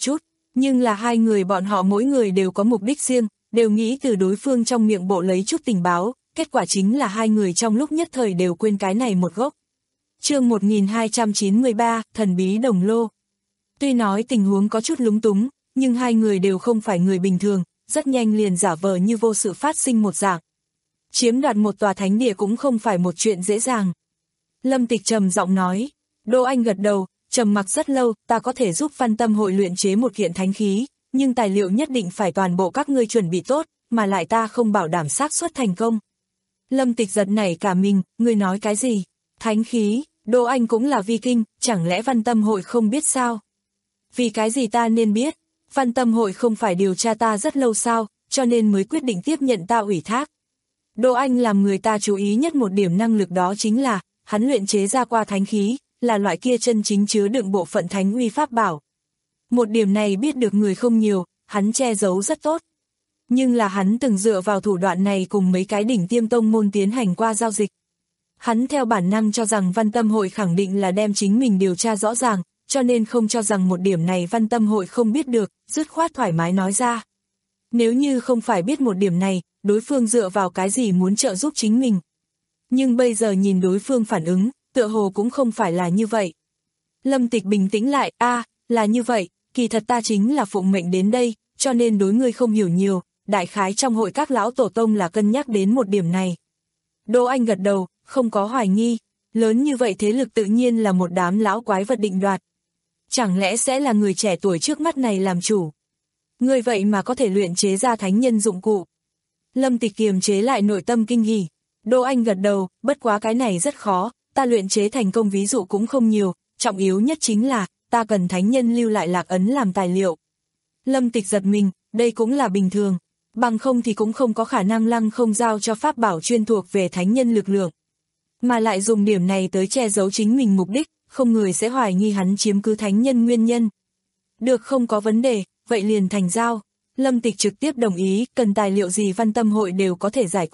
Nhưng là hai người bọn họ mỗi người đều có mục đích riêng, đều nghĩ từ đối phương trong miệng bộ lấy chút tình báo, kết quả chính là hai người trong lúc nhất thời đều quên cái này một gốc. Chương một nghìn hai trăm chín mươi ba, thần bí đồng lô. Tuy nói tình huống có chút lúng túng, nhưng hai người đều không phải người bình thường, rất nhanh liền giả vờ như vô sự phát sinh một dạng. Chiếm đoạt một tòa thánh địa cũng không phải một chuyện dễ dàng. Lâm Tịch trầm giọng nói. Đỗ Anh gật đầu, trầm mặc rất lâu, ta có thể giúp Văn Tâm hội luyện chế một kiện thánh khí, nhưng tài liệu nhất định phải toàn bộ các ngươi chuẩn bị tốt, mà lại ta không bảo đảm xác suất thành công. Lâm Tịch giật nảy cả mình, ngươi nói cái gì? Thánh khí, Đỗ Anh cũng là vi kinh, chẳng lẽ Văn Tâm hội không biết sao? Vì cái gì ta nên biết? Văn Tâm hội không phải điều tra ta rất lâu sao, cho nên mới quyết định tiếp nhận ta ủy thác. Đỗ Anh làm người ta chú ý nhất một điểm năng lực đó chính là, hắn luyện chế ra qua thánh khí, là loại kia chân chính chứa đựng bộ phận thánh uy pháp bảo. Một điểm này biết được người không nhiều, hắn che giấu rất tốt. Nhưng là hắn từng dựa vào thủ đoạn này cùng mấy cái đỉnh tiêm tông môn tiến hành qua giao dịch. Hắn theo bản năng cho rằng Văn Tâm hội khẳng định là đem chính mình điều tra rõ ràng, cho nên không cho rằng một điểm này Văn Tâm hội không biết được, dứt khoát thoải mái nói ra. Nếu như không phải biết một điểm này, đối phương dựa vào cái gì muốn trợ giúp chính mình. Nhưng bây giờ nhìn đối phương phản ứng, tựa hồ cũng không phải là như vậy. Lâm Tịch bình tĩnh lại, a à, là như vậy, kỳ thật ta chính là phụng mệnh đến đây, cho nên đối ngươi không hiểu nhiều, đại khái trong hội các lão tổ tông là cân nhắc đến một điểm này. Đỗ Anh gật đầu, không có hoài nghi, lớn như vậy thế lực tự nhiên là một đám lão quái vật định đoạt. Chẳng lẽ sẽ là người trẻ tuổi trước mắt này làm chủ? Người vậy mà có thể luyện chế ra thánh nhân dụng cụ. Lâm Tịch kiềm chế lại nội tâm kinh hỉ. Đỗ Anh gật đầu, bất quá cái này rất khó, ta luyện chế thành công ví dụ cũng không nhiều, trọng yếu nhất chính là, ta cần thánh nhân lưu lại lạc ấn làm tài liệu. Lâm Tịch giật mình, đây cũng là bình thường, bằng không thì cũng không có khả năng lăng không giao cho pháp bảo chuyên thuộc về thánh nhân lực lượng. Mà lại dùng điểm này tới che giấu chính mình mục đích, không người sẽ hoài nghi hắn chiếm cứ thánh nhân nguyên nhân. Được, không có vấn đề, vậy liền thành giao. Lâm Tịch trực tiếp đồng ý, cần tài liệu gì Văn Tâm hội đều có thể giải quyết.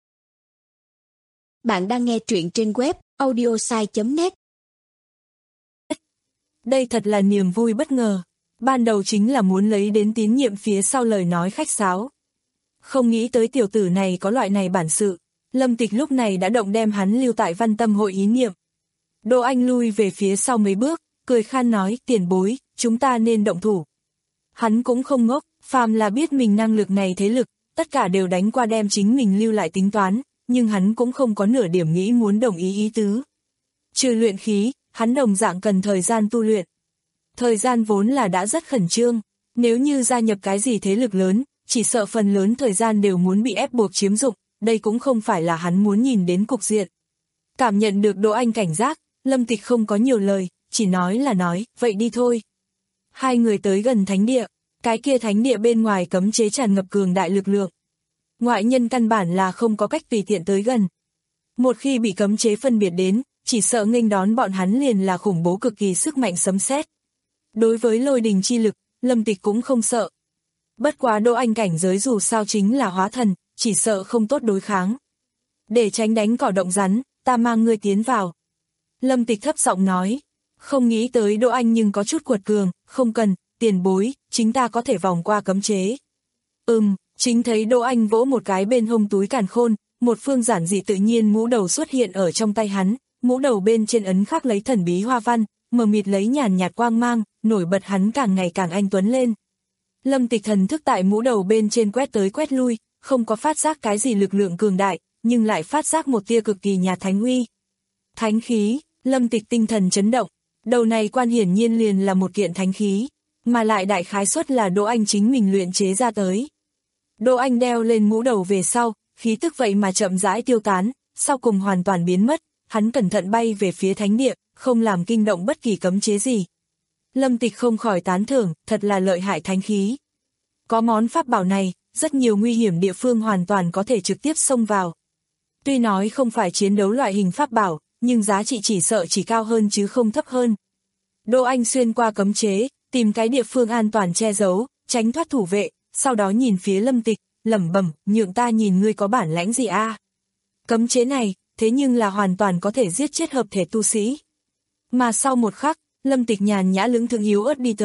Bạn đang nghe truyện trên web audiosai chấm net. Đây thật là niềm vui bất ngờ. Ban đầu chính là muốn lấy đến tín nhiệm phía sau lời nói khách sáo. Không nghĩ tới tiểu tử này có loại này bản sự. Lâm Tịch lúc này đã động đem hắn lưu tại Văn Tâm hội ý niệm. Đỗ Anh lui về phía sau mấy bước, cười khan nói, tiền bối, chúng ta nên động thủ. Hắn cũng không ngốc, phàm là biết mình năng lực này thế lực, tất cả đều đánh qua đem chính mình lưu lại tính toán, nhưng hắn cũng không có nửa điểm nghĩ muốn đồng ý ý tứ. Trừ luyện khí, hắn đồng dạng cần thời gian tu luyện. Thời gian vốn là đã rất khẩn trương, nếu như gia nhập cái gì thế lực lớn, chỉ sợ phần lớn thời gian đều muốn bị ép buộc chiếm dụng, đây cũng không phải là hắn muốn nhìn đến cục diện. Cảm nhận được Đỗ Anh cảnh giác, Lâm Tịch không có nhiều lời, chỉ nói là nói, vậy đi thôi. Hai người tới gần thánh địa, cái kia thánh địa bên ngoài cấm chế tràn ngập cường đại lực lượng. Ngoại nhân căn bản là không có cách tùy tiện tới gần. Một khi bị cấm chế phân biệt đến, chỉ sợ nghênh đón bọn hắn liền là khủng bố cực kỳ sức mạnh sấm sét. Đối với lôi đình chi lực, Lâm Tịch cũng không sợ. Bất quá Đỗ Anh cảnh giới dù sao chính là hóa thần, chỉ sợ không tốt đối kháng. Để tránh đánh cỏ động rắn, ta mang ngươi tiến vào. Lâm Tịch thấp giọng nói, không nghĩ tới Đỗ Anh nhưng có chút cuột cường, không cần, tiền bối, chính ta có thể vòng qua cấm chế. Ừm, chính thấy Đỗ Anh vỗ một cái bên hông túi càn khôn, một phương giản dị tự nhiên mũ đầu xuất hiện ở trong tay hắn, mũ đầu bên trên ấn khắc lấy thần bí hoa văn, mờ mịt lấy nhàn nhạt quang mang, nổi bật hắn càng ngày càng anh tuấn lên. Lâm Tịch thần thức tại mũ đầu bên trên quét tới quét lui, không có phát giác cái gì lực lượng cường đại, nhưng lại phát giác một tia cực kỳ nhạt thánh uy. Thánh khí, Lâm Tịch tinh thần chấn động, đầu này quan hiển nhiên liền là một kiện thánh khí, mà lại đại khái suất là Đỗ Anh chính mình luyện chế ra tới. Đỗ Anh đeo lên mũ đầu về sau, khí tức vậy mà chậm rãi tiêu tán, sau cùng hoàn toàn biến mất, hắn cẩn thận bay về phía thánh địa, không làm kinh động bất kỳ cấm chế gì. Lâm Tịch không khỏi tán thưởng, thật là lợi hại thánh khí. Có món pháp bảo này, rất nhiều nguy hiểm địa phương hoàn toàn có thể trực tiếp xông vào. Tuy nói không phải chiến đấu loại hình pháp bảo, nhưng giá trị chỉ sợ chỉ cao hơn chứ không thấp hơn. Đỗ Anh xuyên qua cấm chế, tìm cái địa phương an toàn che giấu, tránh thoát thủ vệ, sau đó nhìn phía Lâm Tịch, lẩm bẩm, nhượng ta nhìn ngươi có bản lãnh gì a? Cấm chế này, thế nhưng là hoàn toàn có thể giết chết hợp thể tu sĩ. Mà sau một khắc, Lâm Tịch nhàn nhã lững thững yếu ớt đi tới,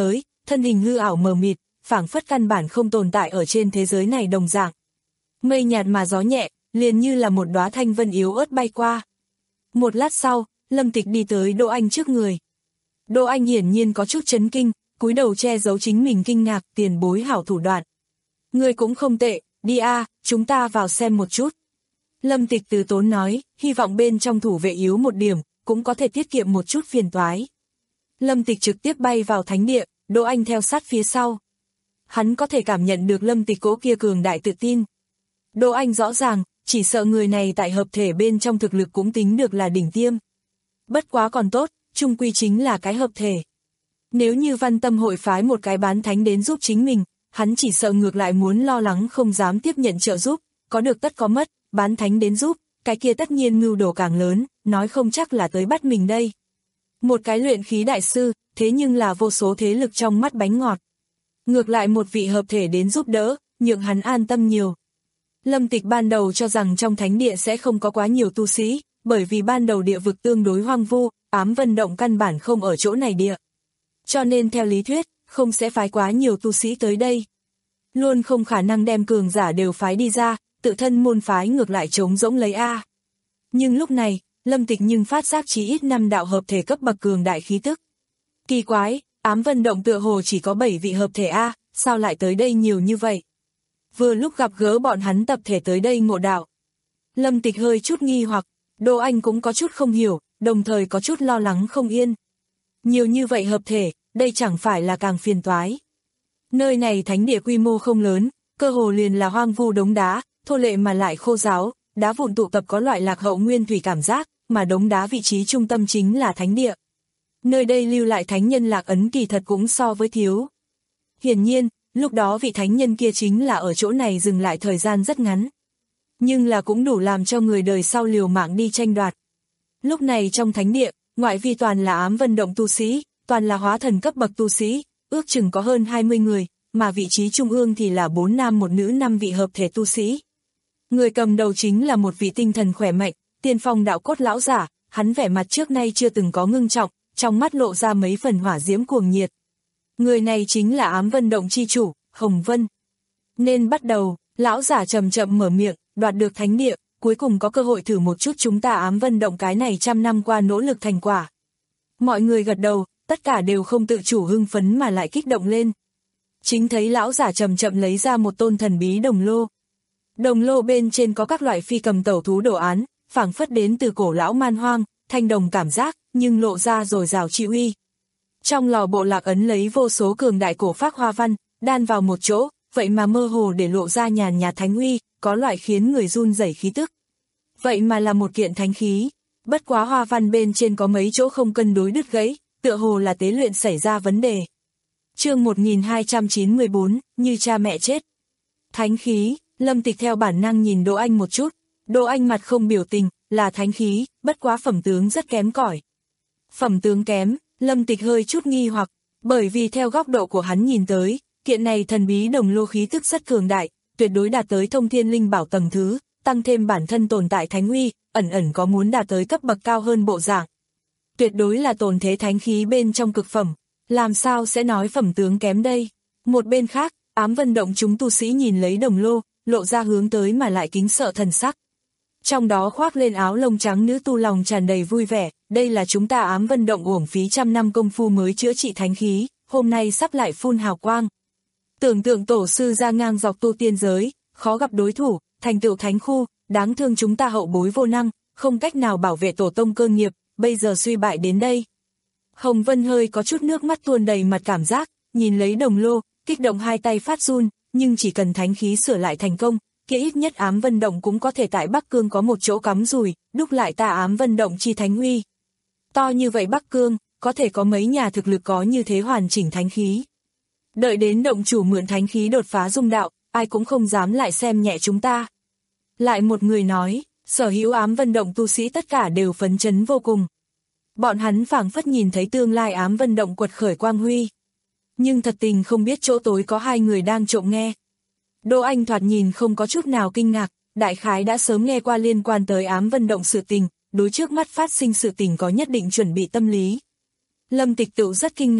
thân hình hư ảo mờ mịt, phảng phất căn bản không tồn tại ở trên thế giới này đồng dạng. Mây nhạt mà gió nhẹ, liền như là một đóa thanh vân yếu ớt bay qua. Một lát sau, Lâm Tịch đi tới Đỗ Anh trước người. Đỗ Anh hiển nhiên có chút chấn kinh, cúi đầu che giấu chính mình kinh ngạc, tiền bối hảo thủ đoạn. Người cũng không tệ, đi a, chúng ta vào xem một chút. Lâm Tịch từ tốn nói, hy vọng bên trong thủ vệ yếu một điểm, cũng có thể tiết kiệm một chút phiền toái. Lâm Tịch trực tiếp bay vào thánh địa, Đỗ Anh theo sát phía sau. Hắn có thể cảm nhận được Lâm Tịch cỗ kia cường đại tự tin. Đỗ Anh rõ ràng, chỉ sợ người này tại hợp thể bên trong thực lực cũng tính được là đỉnh tiêm. Bất quá còn tốt, chung quy chính là cái hợp thể. Nếu như Văn Tâm hội phái một cái bán thánh đến giúp chính mình, hắn chỉ sợ ngược lại muốn lo lắng không dám tiếp nhận trợ giúp, có được tất có mất, bán thánh đến giúp, cái kia tất nhiên mưu đồ càng lớn, nói không chắc là tới bắt mình đây. Một cái luyện khí đại sư, thế nhưng là vô số thế lực trong mắt bánh ngọt. Ngược lại một vị hợp thể đến giúp đỡ, nhượng hắn an tâm nhiều. Lâm Tịch ban đầu cho rằng trong thánh địa sẽ không có quá nhiều tu sĩ, bởi vì ban đầu địa vực tương đối hoang vu, Ám Vân Động căn bản không ở chỗ này địa. Cho nên theo lý thuyết, không sẽ phái quá nhiều tu sĩ tới đây. Luôn không khả năng đem cường giả đều phái đi ra, tự thân môn phái ngược lại trống rỗng lấy A. Nhưng lúc này, Lâm Tịch nhưng phát giác chí ít năm đạo hợp thể cấp bậc cường đại khí tức. Kỳ quái, Ám Vân Động tựa hồ chỉ có bảy vị hợp thể A, sao lại tới đây nhiều như vậy? Vừa lúc gặp gỡ bọn hắn tập thể tới đây ngộ đạo. Lâm Tịch hơi chút nghi hoặc, Đỗ Anh cũng có chút không hiểu, đồng thời có chút lo lắng không yên. Nhiều như vậy hợp thể, đây chẳng phải là càng phiền toái. Nơi này thánh địa quy mô không lớn, cơ hồ liền là hoang vu đống đá, thô lệ mà lại khô ráo, đá vụn tụ tập có loại lạc hậu nguyên thủy cảm giác, mà đống đá vị trí trung tâm chính là thánh địa. Nơi đây lưu lại thánh nhân lạc ấn kỳ thật cũng so với thiếu. Hiển nhiên, lúc đó vị thánh nhân kia chính là ở chỗ này dừng lại thời gian rất ngắn. Nhưng là cũng đủ làm cho người đời sau liều mạng đi tranh đoạt. Lúc này trong thánh địa, ngoại vi toàn là Ám Vân Động tu sĩ, toàn là hóa thần cấp bậc tu sĩ, ước chừng có hơn hai mươi người, mà vị trí trung ương thì là bốn nam một nữ năm vị hợp thể tu sĩ. Người cầm đầu chính là một vị tinh thần khỏe mạnh, tiên phong đạo cốt lão giả, hắn vẻ mặt trước nay chưa từng có ngưng trọng, trong mắt lộ ra mấy phần hỏa diễm cuồng nhiệt. Người này chính là Ám Vân Động chi chủ, Hồng Vân. Nên bắt đầu, lão giả chậm chậm mở miệng, đoạt được thánh địa, cuối cùng có cơ hội thử một chút chúng ta Ám Vân Động cái này trăm năm qua nỗ lực thành quả. Mọi người gật đầu, tất cả đều không tự chủ hưng phấn mà lại kích động lên. Chính thấy lão giả chậm chậm lấy ra một tôn thần bí đồng lô. Đồng lô bên trên có các loại phi cầm tẩu thú đồ án, phảng phất đến từ cổ lão man hoang, thanh đồng cảm giác, nhưng lộ ra rồi rào chi uy. Trong lò bộ lạc ấn lấy vô số cường đại cổ phác hoa văn, đan vào một chỗ, vậy mà mơ hồ để lộ ra nhàn nhạt thánh uy, có loại khiến người run rẩy khí tức. Vậy mà là một kiện thánh khí, bất quá hoa văn bên trên có mấy chỗ không cân đối đứt gãy, tựa hồ là tế luyện xảy ra vấn đề. Chương một nghìn hai trăm chín mươi bốn, như cha mẹ chết. Thánh khí, Lâm Tịch theo bản năng nhìn Đỗ Anh một chút, Đỗ Anh mặt không biểu tình, là thánh khí, bất quá phẩm tướng rất kém cỏi. Phẩm tướng kém, Lâm Tịch hơi chút nghi hoặc, bởi vì theo góc độ của hắn nhìn tới, kiện này thần bí đồng lô khí tức rất cường đại, tuyệt đối đạt tới thông thiên linh bảo tầng thứ, tăng thêm bản thân tồn tại thánh uy, ẩn ẩn có muốn đạt tới cấp bậc cao hơn bộ dạng. Tuyệt đối là tồn thế thánh khí bên trong cực phẩm, làm sao sẽ nói phẩm tướng kém đây? Một bên khác, Ám Vân Động chúng tu sĩ nhìn lấy đồng lô, lộ ra hướng tới mà lại kính sợ thần sắc. Trong đó khoác lên áo lông trắng nữ tu lòng tràn đầy vui vẻ, đây là chúng ta Ám Vân Động uổng phí trăm năm công phu mới chữa trị thánh khí, hôm nay sắp lại phun hào quang. Tưởng tượng tổ sư ra ngang dọc tu tiên giới, khó gặp đối thủ, thành tựu thánh khu, đáng thương chúng ta hậu bối vô năng, không cách nào bảo vệ tổ tông cơ nghiệp, bây giờ suy bại đến đây. Hồng Vân hơi có chút nước mắt tuôn đầy mặt cảm giác, nhìn lấy đồng lô, kích động hai tay phát run, nhưng chỉ cần thánh khí sửa lại thành công, kia ít nhất Ám Vân Động cũng có thể tại Bắc Cương có một chỗ cắm rùi, đúc lại ta Ám Vân Động chi thánh uy. To như vậy Bắc Cương, có thể có mấy nhà thực lực có như thế hoàn chỉnh thánh khí. Đợi đến động chủ mượn thánh khí đột phá dung đạo, ai cũng không dám lại xem nhẹ chúng ta. Lại một người nói, sở hữu Ám Vân Động tu sĩ tất cả đều phấn chấn vô cùng. Bọn hắn phảng phất nhìn thấy tương lai Ám Vân Động quật khởi quang huy. Nhưng thật tình không biết chỗ tối có hai người đang trộm nghe. Đỗ Anh thoạt nhìn không có chút nào kinh ngạc, đại khái đã sớm nghe qua liên quan tới Ám Vân Động sự tình, đối trước mắt phát sinh sự tình có nhất định chuẩn bị tâm lý. Lâm Tịch Tựu rất kinh ngạc,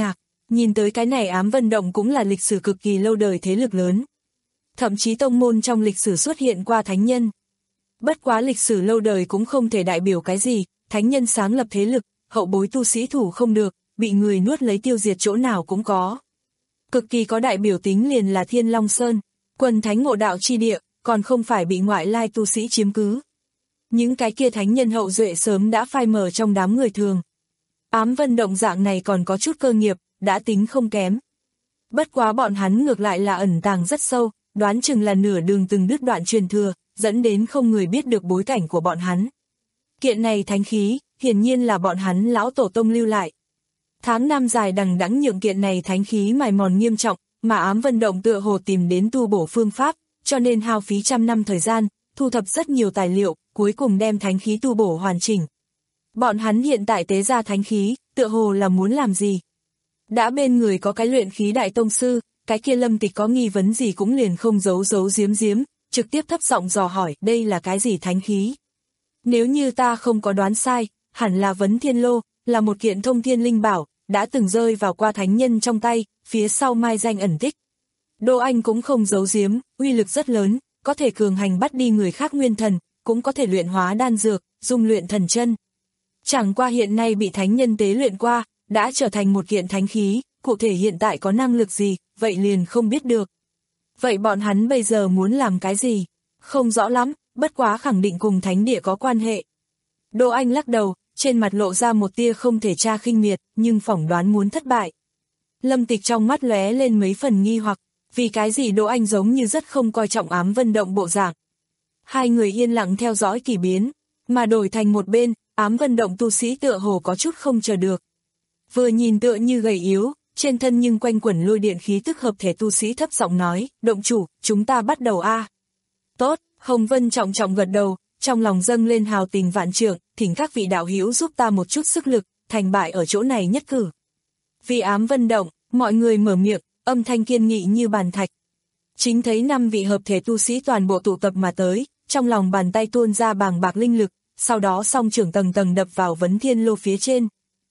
nhìn tới cái này Ám Vân Động cũng là lịch sử cực kỳ lâu đời thế lực lớn. Thậm chí tông môn trong lịch sử xuất hiện qua thánh nhân. Bất quá lịch sử lâu đời cũng không thể đại biểu cái gì, thánh nhân sáng lập thế lực, hậu bối tu sĩ thủ không được, bị người nuốt lấy tiêu diệt chỗ nào cũng có. Cực kỳ có đại biểu tính liền là Thiên Long Sơn, quần thánh ngộ đạo chi địa, còn không phải bị ngoại lai tu sĩ chiếm cứ. Những cái kia thánh nhân hậu duệ sớm đã phai mờ trong đám người thường. Ám Vân Động dạng này còn có chút cơ nghiệp, đã tính không kém. Bất quá bọn hắn ngược lại là ẩn tàng rất sâu, đoán chừng là nửa đường từng đứt đoạn truyền thừa, dẫn đến không người biết được bối cảnh của bọn hắn. Kiện này thánh khí, hiển nhiên là bọn hắn lão tổ tông lưu lại. Tháng năm dài đằng đẵng nhượng kiện này thánh khí mài mòn nghiêm trọng, mà Ám Vân Động tựa hồ tìm đến tu bổ phương pháp, cho nên hao phí trăm năm thời gian, thu thập rất nhiều tài liệu, cuối cùng đem thánh khí tu bổ hoàn chỉnh. Bọn hắn hiện tại tế ra thánh khí, tựa hồ là muốn làm gì? Đã bên người có cái luyện khí đại tông sư, cái kia Lâm Tịch có nghi vấn gì cũng liền không giấu giấu giếm giếm, trực tiếp thấp giọng dò hỏi đây là cái gì thánh khí. Nếu như ta không có đoán sai, hẳn là Vấn Thiên Lô, là một kiện thông thiên linh bảo, đã từng rơi vào qua thánh nhân trong tay, phía sau mai danh ẩn tích. Đỗ Anh cũng không giấu giếm, uy lực rất lớn, có thể cường hành bắt đi người khác nguyên thần, cũng có thể luyện hóa đan dược, dung luyện thần chân. Chẳng qua hiện nay bị thánh nhân tế luyện qua, đã trở thành một kiện thánh khí, cụ thể hiện tại có năng lực gì, vậy liền không biết được. Vậy bọn hắn bây giờ muốn làm cái gì? Không rõ lắm, bất quá khẳng định cùng thánh địa có quan hệ. Đỗ Anh lắc đầu, trên mặt lộ ra một tia không thể tra khinh miệt, nhưng phỏng đoán muốn thất bại. Lâm Tịch trong mắt lóe lên mấy phần nghi hoặc, vì cái gì Đỗ Anh giống như rất không coi trọng Ám Vân Động bộ dạng. Hai người yên lặng theo dõi kỳ biến, mà đổi thành một bên, Ám Vân Động tu sĩ tựa hồ có chút không chờ được. Vừa nhìn tựa như gầy yếu, trên thân nhưng quanh quẩn lôi điện khí tức hợp thể tu sĩ thấp giọng nói, động chủ, chúng ta bắt đầu a. Tốt, Hồng Vân trọng trọng gật đầu, trong lòng dâng lên hào tình vạn trượng, thỉnh các vị đạo hữu giúp ta một chút sức lực, thành bại ở chỗ này nhất cử. Vì Ám Vân Động, mọi người mở miệng, âm thanh kiên nghị như bàn thạch. Chính thấy năm vị hợp thể tu sĩ toàn bộ tụ tập mà tới, trong lòng bàn tay tuôn ra bàng bạc linh lực, sau đó song trưởng tầng tầng đập vào Vấn Thiên Lô phía trên.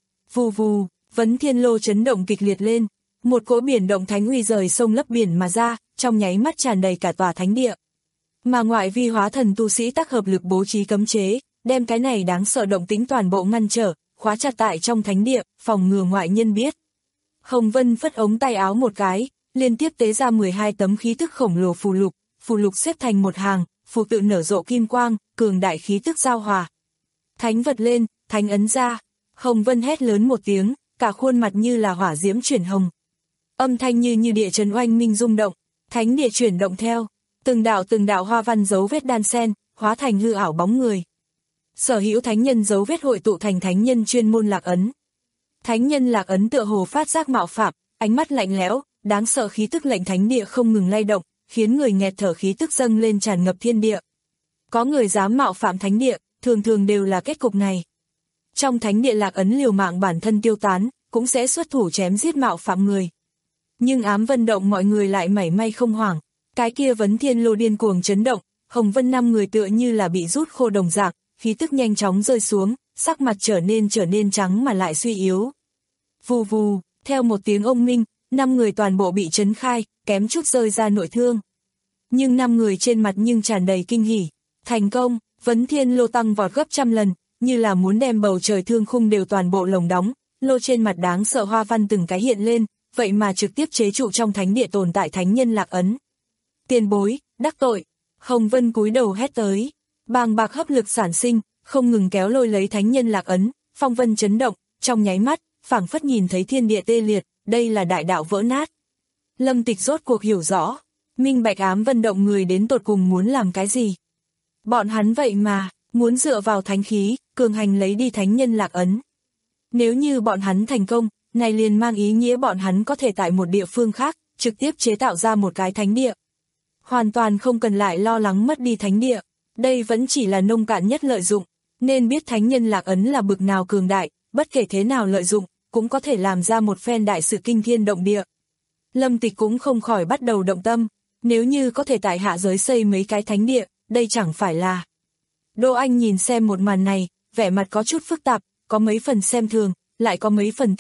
Vù vù, Vấn Thiên Lô chấn động kịch liệt lên, một cỗ biển động thánh uy rời sông lấp biển mà ra, trong nháy mắt tràn đầy cả tòa thánh địa. Mà ngoại vi hóa thần tu sĩ tác hợp lực bố trí cấm chế, đem cái này đáng sợ động tĩnh toàn bộ ngăn trở, khóa chặt tại trong thánh địa, phòng ngừa ngoại nhân biết. Hồng Vân phất ống tay áo một cái, liên tiếp tế ra mười hai tấm khí tức khổng lồ phù lục, phù lục xếp thành một hàng, phù tự nở rộ kim quang, cường đại khí tức giao hòa. Thánh vật lên, thánh ấn ra, Hồng Vân hét lớn một tiếng, cả khuôn mặt như là hỏa diễm chuyển hồng. Âm thanh như như địa chấn oanh minh rung động, thánh địa chuyển động theo, từng đạo từng đạo hoa văn dấu vết đan sen, hóa thành hư ảo bóng người. Sở hữu thánh nhân dấu vết hội tụ thành thánh nhân chuyên môn lạc ấn. Thánh nhân lạc ấn tựa hồ phát giác mạo phạm, ánh mắt lạnh lẽo, đáng sợ khí tức lệnh thánh địa không ngừng lay động, khiến người nghẹt thở khí tức dâng lên tràn ngập thiên địa. Có người dám mạo phạm thánh địa, thường thường đều là kết cục này. Trong thánh địa lạc ấn liều mạng bản thân tiêu tán, cũng sẽ xuất thủ chém giết mạo phạm người. Nhưng Ám Vân Động mọi người lại mảy may không hoảng, cái kia Vấn Thiên Lô điên cuồng chấn động, Hồng Vân năm người tựa như là bị rút khô đồng dạng, khí tức nhanh chóng rơi xuống, sắc mặt trở nên trở nên trắng mà lại suy yếu. Vù vù, theo một tiếng ông minh, năm người toàn bộ bị chấn khai, kém chút rơi ra nội thương. Nhưng năm người trên mặt nhưng tràn đầy kinh hỉ. Thành công, Vấn Thiên Lô tăng vọt gấp trăm lần, như là muốn đem bầu trời thương khung đều toàn bộ lồng đóng, lô trên mặt đáng sợ hoa văn từng cái hiện lên, vậy mà trực tiếp chế trụ trong thánh địa tồn tại thánh nhân lạc ấn. Tiền bối, đắc tội, Hồng Vân cúi đầu hét tới, bàng bạc hấp lực sản sinh, không ngừng kéo lôi lấy thánh nhân lạc ấn, phong vân chấn động, trong nháy mắt, phảng phất nhìn thấy thiên địa tê liệt, đây là đại đạo vỡ nát. Lâm Tịch rốt cuộc hiểu rõ, minh bạch Ám Vân Động người đến tột cùng muốn làm cái gì. Bọn hắn vậy mà, muốn dựa vào thánh khí, cường hành lấy đi thánh nhân lạc ấn. Nếu như bọn hắn thành công, này liền mang ý nghĩa bọn hắn có thể tại một địa phương khác, trực tiếp chế tạo ra một cái thánh địa. Hoàn toàn không cần lại lo lắng mất đi thánh địa, đây vẫn chỉ là nông cạn nhất lợi dụng, nên biết thánh nhân lạc ấn là bực nào cường đại, bất kể thế nào lợi dụng, cũng có thể làm ra một phen đại sự kinh thiên động địa. Lâm Tịch cũng không khỏi bắt đầu động tâm, nếu như có thể tại hạ giới xây mấy cái thánh địa, đây chẳng phải là... Đỗ Anh nhìn xem một màn này, vẻ mặt có chút phức tạp, có mấy phần xem thường, lại có mấy phần tiếc hận,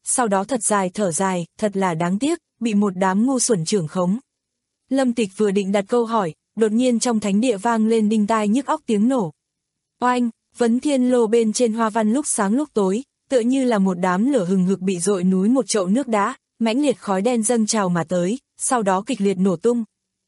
sau đó thật dài thở dài, thật là đáng tiếc, bị một đám ngu xuẩn trưởng khống. Lâm Tịch vừa định đặt câu hỏi, đột nhiên trong thánh địa vang lên đinh tai nhức óc tiếng nổ. Oanh, vấn thiên lô bên trên hoa văn lúc sáng lúc tối, tựa như là một đám lửa hừng hực bị dội núi một chậu nước đá, mãnh liệt khói đen dâng trào mà tới, sau đó kịch liệt nổ tung.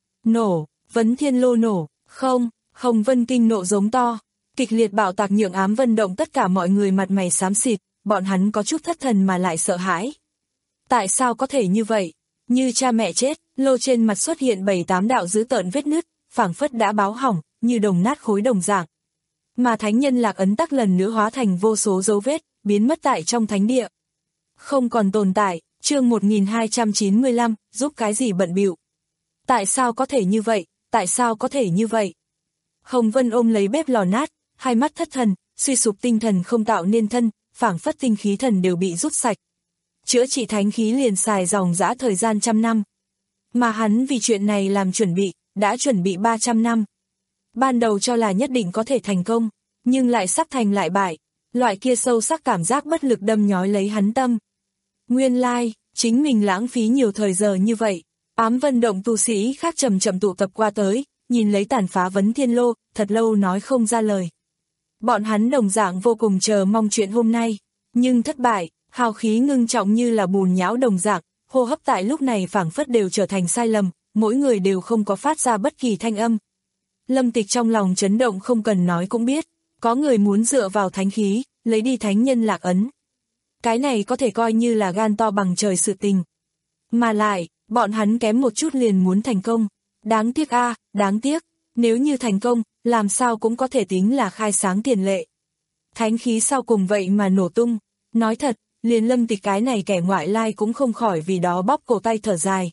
Nổ, vấn thiên lô nổ, không, Hồng Vân kinh nộ giống to, kịch liệt bạo tạc nhượng Ám Vân động tất cả mọi người mặt mày xám xịt, bọn hắn có chút thất thần mà lại sợ hãi. Tại sao có thể như vậy? Như cha mẹ chết, lô trên mặt xuất hiện bảy tám đạo dữ tợn vết nứt, phảng phất đã báo hỏng, như đồng nát khối đồng dạng. Mà thánh nhân lạc ấn tắc lần nữa hóa thành vô số dấu vết, biến mất tại trong thánh địa. Không còn tồn tại, chương một nghìn hai trăm chín mươi lăm, giúp cái gì bận bịu. Tại sao có thể như vậy, tại sao có thể như vậy? Hồng Vân ôm lấy bếp lò nát, hai mắt thất thần, suy sụp tinh thần không tạo nên thân, phảng phất tinh khí thần đều bị rút sạch. Chữa trị thánh khí liền xài dòng dã thời gian trăm năm. Mà hắn vì chuyện này làm chuẩn bị, đã chuẩn bị ba trăm năm. Ban đầu cho là nhất định có thể thành công, nhưng lại sắp thành lại bại, loại kia sâu sắc cảm giác bất lực đâm nhói lấy hắn tâm. Nguyên lai, chính mình lãng phí nhiều thời giờ như vậy. Ám Vân động tu sĩ khác chậm chậm tụ tập qua tới, nhìn lấy tàn phá vấn thiên lô, thật lâu nói không ra lời. Bọn hắn đồng dạng vô cùng chờ mong chuyện hôm nay, nhưng thất bại, hào khí ngưng trọng như là bùn nhão đồng dạng, hô hấp tại lúc này phảng phất đều trở thành sai lầm, mỗi người đều không có phát ra bất kỳ thanh âm. Lâm Tịch trong lòng chấn động không cần nói cũng biết, có người muốn dựa vào thánh khí, lấy đi thánh nhân lạc ấn. Cái này có thể coi như là gan to bằng trời sự tình. Mà lại, bọn hắn kém một chút liền muốn thành công. Đáng tiếc a, đáng tiếc, nếu như thành công, làm sao cũng có thể tính là khai sáng tiền lệ. Thánh khí sau cùng vậy mà nổ tung, nói thật, liền Lâm Tịch cái này kẻ ngoại lai cũng không khỏi vì đó bóp cổ tay thở dài.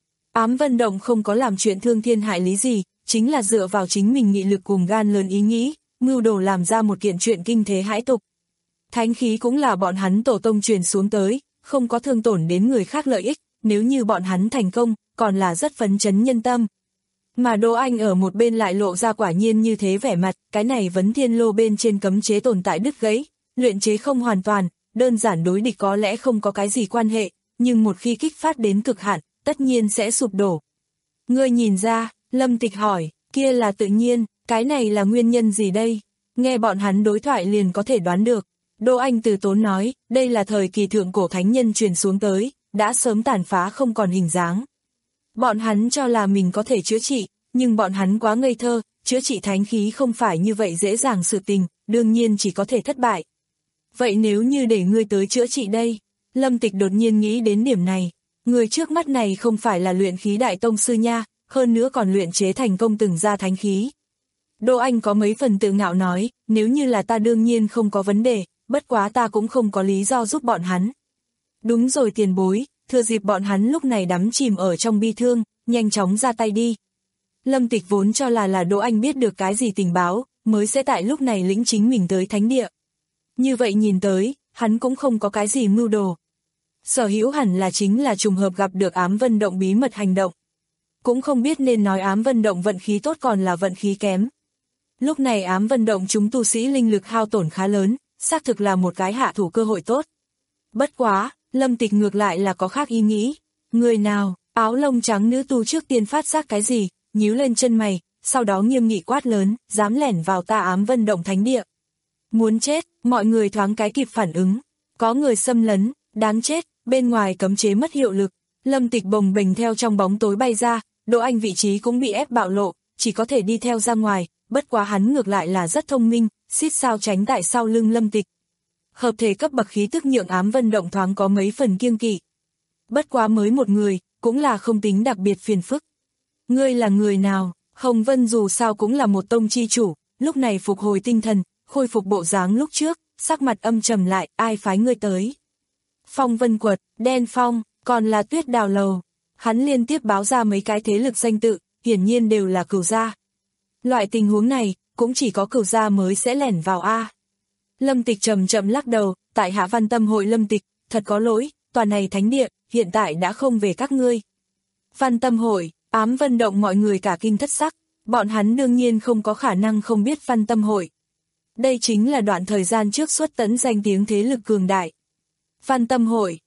Ám Vân động không có làm chuyện thương thiên hại lý gì, chính là dựa vào chính mình nghị lực cùng gan lớn ý nghĩ, mưu đồ làm ra một kiện chuyện kinh thế hãi tục. Thánh khí cũng là bọn hắn tổ tông truyền xuống tới, không có thương tổn đến người khác lợi ích, nếu như bọn hắn thành công, còn là rất phấn chấn nhân tâm. Mà Đỗ Anh ở một bên lại lộ ra quả nhiên như thế vẻ mặt, cái này vấn thiên lô bên trên cấm chế tồn tại đứt gãy, luyện chế không hoàn toàn, đơn giản đối địch có lẽ không có cái gì quan hệ, nhưng một khi kích phát đến cực hạn, tất nhiên sẽ sụp đổ. Ngươi nhìn ra, Lâm Tịch hỏi, kia là tự nhiên, cái này là nguyên nhân gì đây? Nghe bọn hắn đối thoại liền có thể đoán được. Đỗ Anh từ tốn nói, đây là thời kỳ thượng cổ thánh nhân truyền xuống tới, đã sớm tàn phá không còn hình dáng. Bọn hắn cho là mình có thể chữa trị, nhưng bọn hắn quá ngây thơ, chữa trị thánh khí không phải như vậy dễ dàng sự tình, đương nhiên chỉ có thể thất bại. Vậy nếu như để ngươi tới chữa trị đây? Lâm Tịch đột nhiên nghĩ đến điểm này, người trước mắt này không phải là luyện khí đại tông sư nha, hơn nữa còn luyện chế thành công từng ra thánh khí. Đỗ Anh có mấy phần tự ngạo nói, nếu như là ta đương nhiên không có vấn đề, bất quá ta cũng không có lý do giúp bọn hắn. Đúng rồi tiền bối, thừa dịp bọn hắn lúc này đắm chìm ở trong bi thương, nhanh chóng ra tay đi. Lâm Tịch vốn cho là là Đỗ Anh biết được cái gì tình báo, mới sẽ tại lúc này lĩnh chính mình tới thánh địa. Như vậy nhìn tới, hắn cũng không có cái gì mưu đồ. Sở hữu hẳn là chính là trùng hợp gặp được Ám Vân động bí mật hành động. Cũng không biết nên nói Ám Vân động vận khí tốt còn là vận khí kém. Lúc này Ám Vân động chúng tu sĩ linh lực hao tổn khá lớn, xác thực là một cái hạ thủ cơ hội tốt. Bất quá, Lâm Tịch ngược lại là có khác ý nghĩ. Người nào, áo lông trắng nữ tu trước tiên phát giác cái gì, nhíu lên chân mày, sau đó nghiêm nghị quát lớn, dám lẻn vào ta Ám Vân động thánh địa. Muốn chết, mọi người thoáng cái kịp phản ứng. Có người xâm lấn, đáng chết, bên ngoài cấm chế mất hiệu lực. Lâm Tịch bồng bềnh theo trong bóng tối bay ra, Đỗ Anh vị trí cũng bị ép bạo lộ, chỉ có thể đi theo ra ngoài, bất quá hắn ngược lại là rất thông minh, xít sao tránh tại sau lưng Lâm Tịch. Hợp thể cấp bậc khí tức nhượng Ám Vân động thoáng có mấy phần kiêng kỵ. Bất quá mới một người, cũng là không tính đặc biệt phiền phức. Ngươi là người nào? Hồng Vân dù sao cũng là một tông chi chủ, lúc này phục hồi tinh thần, khôi phục bộ dáng lúc trước, sắc mặt âm trầm lại, ai phái ngươi tới? Phong Vân Quật, Đen Phong, còn là Tuyết Đào Lầu. Hắn liên tiếp báo ra mấy cái thế lực danh tự, hiển nhiên đều là Cửu gia. Loại tình huống này, cũng chỉ có Cửu gia mới sẽ lẻn vào a. Lâm Tịch chậm chậm lắc đầu, tại hạ Văn Tâm hội Lâm Tịch, thật có lỗi, tòa này thánh địa, hiện tại đã không về các ngươi. Văn Tâm hội, Ám Vân động mọi người cả kinh thất sắc, bọn hắn đương nhiên không có khả năng không biết Văn Tâm hội. Đây chính là đoạn thời gian trước xuất tẫn danh tiếng thế lực cường đại. Văn Tâm hội,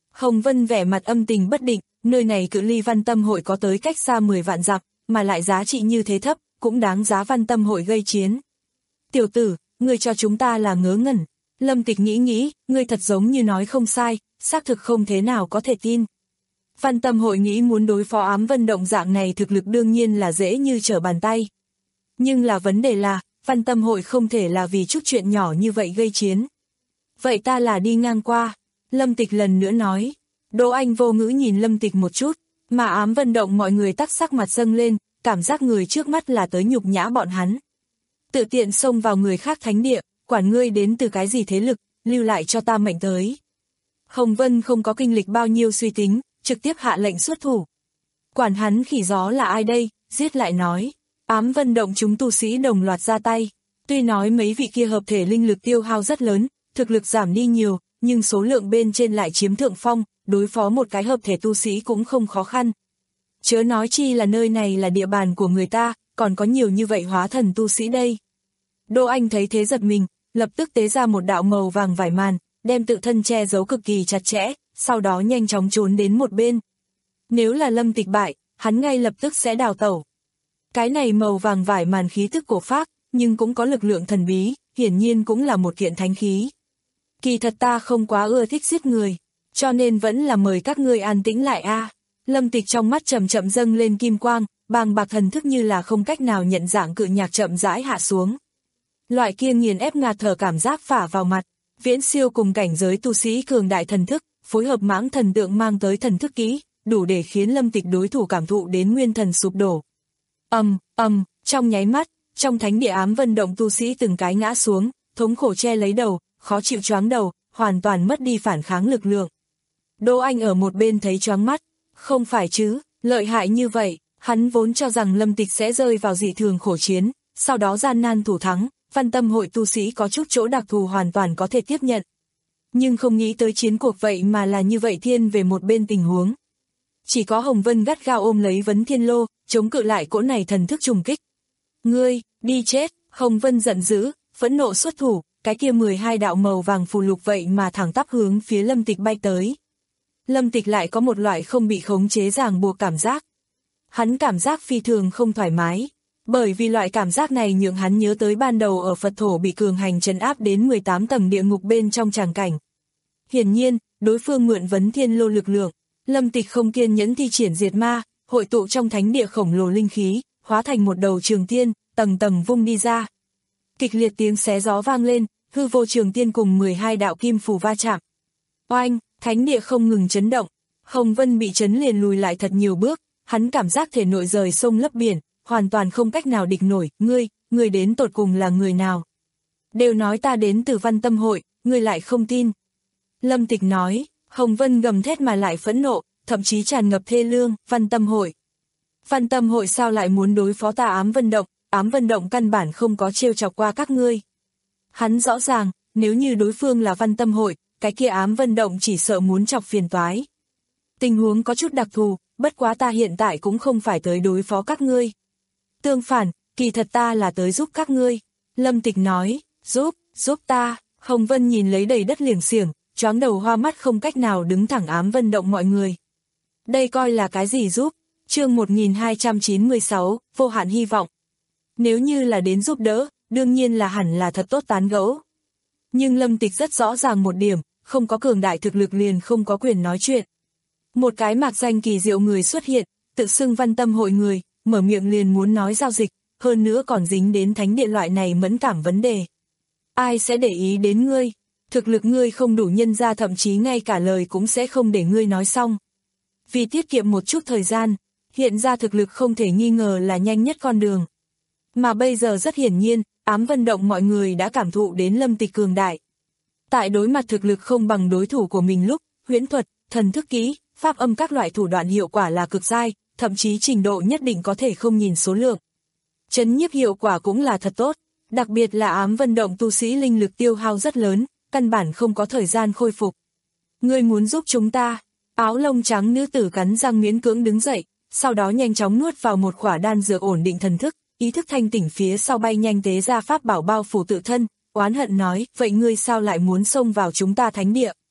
Hồng Vân vẻ mặt âm tình bất định, nơi này cự ly Văn Tâm hội có tới cách xa mười vạn dặm, mà lại giá trị như thế thấp, cũng đáng giá Văn Tâm hội gây chiến. Tiểu tử, ngươi cho chúng ta là ngớ ngẩn. Lâm Tịch nghĩ nghĩ, ngươi thật giống như nói không sai, xác thực không thế nào có thể tin. Văn Tâm hội nghĩ muốn đối phó Ám Vân Động dạng này thực lực đương nhiên là dễ như trở bàn tay. Nhưng là vấn đề là, Văn Tâm hội không thể là vì chút chuyện nhỏ như vậy gây chiến. Vậy ta là đi ngang qua. Lâm Tịch lần nữa nói. Đỗ Anh vô ngữ nhìn Lâm Tịch một chút, mà Ám Vân Động mọi người tắc sắc mặt dâng lên, cảm giác người trước mắt là tới nhục nhã bọn hắn. Tự tiện xông vào người khác thánh địa, quản ngươi đến từ cái gì thế lực, lưu lại cho ta mệnh tới. Hồng Vân không có kinh lịch bao nhiêu suy tính, trực tiếp hạ lệnh xuất thủ. Quản hắn khỉ gió là ai đây, giết lại nói. Ám Vân Động chúng tu sĩ đồng loạt ra tay. Tuy nói mấy vị kia hợp thể linh lực tiêu hao rất lớn, thực lực giảm đi nhiều, nhưng số lượng bên trên lại chiếm thượng phong, đối phó một cái hợp thể tu sĩ cũng không khó khăn. Chớ nói chi là nơi này là địa bàn của người ta, còn có nhiều như vậy hóa thần tu sĩ đây. Đỗ Anh thấy thế giật mình, lập tức tế ra một đạo màu vàng vải màn, đem tự thân che giấu cực kỳ chặt chẽ, sau đó nhanh chóng trốn đến một bên. Nếu là Lâm Tịch bại, hắn ngay lập tức sẽ đào tẩu. Cái này màu vàng vải màn khí thức cổ phác, nhưng cũng có lực lượng thần bí, hiển nhiên cũng là một kiện thánh khí. Kỳ thật ta không quá ưa thích giết người, cho nên vẫn là mời các ngươi an tĩnh lại a. À. Lâm Tịch trong mắt chậm chậm dâng lên kim quang, bàng bạc thần thức như là không cách nào nhận dạng cự nhạc chậm rãi hạ xuống. Loại kia nghiền ép ngạt thở cảm giác phả vào mặt, viễn siêu cùng cảnh giới tu sĩ cường đại thần thức, phối hợp mãng thần tượng mang tới thần thức kỹ, đủ để khiến Lâm Tịch đối thủ cảm thụ đến nguyên thần sụp đổ. Ầm, um, ầm, um, trong nháy mắt, trong thánh địa Ám Vân Động tu sĩ từng cái ngã xuống, thống khổ che lấy đầu, khó chịu choáng đầu, hoàn toàn mất đi phản kháng lực lượng. Đỗ Anh ở một bên thấy choáng mắt, không phải chứ, lợi hại như vậy, hắn vốn cho rằng Lâm Tịch sẽ rơi vào dị thường khổ chiến, sau đó gian nan thủ thắng, Văn Tâm hội tu sĩ có chút chỗ đặc thù hoàn toàn có thể tiếp nhận. Nhưng không nghĩ tới chiến cuộc vậy mà là như vậy thiên về một bên tình huống. Chỉ có Hồng Vân gắt gao ôm lấy Vấn Thiên Lô, chống cự lại cỗ này thần thức trùng kích. Ngươi, đi chết, Hồng Vân giận dữ, phẫn nộ xuất thủ, cái kia mười hai đạo màu vàng phù lục vậy mà thẳng tắp hướng phía Lâm Tịch bay tới. Lâm Tịch lại có một loại không bị khống chế ràng buộc cảm giác. Hắn cảm giác phi thường không thoải mái, bởi vì loại cảm giác này nhượng hắn nhớ tới ban đầu ở Phật thổ bị cường hành trấn áp đến mười tám tầng địa ngục bên trong tràng cảnh. Hiển nhiên, đối phương mượn Vấn Thiên Lô lực lượng, Lâm Tịch không kiên nhẫn thi triển diệt ma, hội tụ trong thánh địa khổng lồ linh khí, hóa thành một đầu trường tiên, tầng tầng vung đi ra. Kịch liệt tiếng xé gió vang lên, hư vô trường tiên cùng mười hai đạo kim phù va chạm. Oanh, thánh địa không ngừng chấn động, Hồng Vân bị chấn liền lùi lại thật nhiều bước, hắn cảm giác thể nội rời sông lấp biển, hoàn toàn không cách nào địch nổi, ngươi, ngươi đến tột cùng là người nào? Đều nói ta đến từ Văn Tâm hội, ngươi lại không tin. Lâm Tịch nói, Hồng Vân gầm thét mà lại phẫn nộ, thậm chí tràn ngập thê lương, Văn Tâm hội. Văn Tâm hội sao lại muốn đối phó ta Ám Vân Động, Ám Vân Động căn bản không có trêu chọc qua các ngươi. Hắn rõ ràng, nếu như đối phương là Văn Tâm hội, cái kia Ám Vân Động chỉ sợ muốn chọc phiền toái. Tình huống có chút đặc thù, bất quá ta hiện tại cũng không phải tới đối phó các ngươi. Tương phản, kỳ thật ta là tới giúp các ngươi. Lâm Tịch nói, giúp, giúp ta. Hồng Vân nhìn lấy đầy đất liềng xiềng, choáng đầu hoa mắt không cách nào đứng thẳng Ám Vân Động mọi người. Đây coi là cái gì giúp? Chương một nghìn hai trăm chín mươi sáu, vô hạn hy vọng. Nếu như là đến giúp đỡ, đương nhiên là hẳn là thật tốt tán gẫu. Nhưng Lâm Tịch rất rõ ràng một điểm, không có cường đại thực lực liền không có quyền nói chuyện. Một cái mạc danh kỳ diệu người xuất hiện, tự xưng Văn Tâm hội người, mở miệng liền muốn nói giao dịch, hơn nữa còn dính đến thánh địa loại này mẫn cảm vấn đề. Ai sẽ để ý đến ngươi? Thực lực ngươi không đủ nhân ra thậm chí ngay cả lời cũng sẽ không để ngươi nói xong. Vì tiết kiệm một chút thời gian, hiện ra thực lực không thể nghi ngờ là nhanh nhất con đường. Mà bây giờ rất hiển nhiên, Ám Vân Động mọi người đã cảm thụ đến Lâm Tịch cường đại. Tại đối mặt thực lực không bằng đối thủ của mình lúc, huyễn thuật, thần thức kỹ, pháp âm các loại thủ đoạn hiệu quả là cực dai, thậm chí trình độ nhất định có thể không nhìn số lượng. Chấn nhiếp hiệu quả cũng là thật tốt, đặc biệt là Ám Vân Động tu sĩ linh lực tiêu hao rất lớn, căn bản không có thời gian khôi phục. Ngươi muốn giúp chúng ta? Áo lông trắng nữ tử cắn răng miễn cưỡng đứng dậy, sau đó nhanh chóng nuốt vào một khỏa đan dược ổn định thần thức, ý thức thanh tỉnh phía sau bay nhanh tế ra pháp bảo bao phủ tự thân, oán hận nói, vậy ngươi sao lại muốn xông vào chúng ta thánh địa?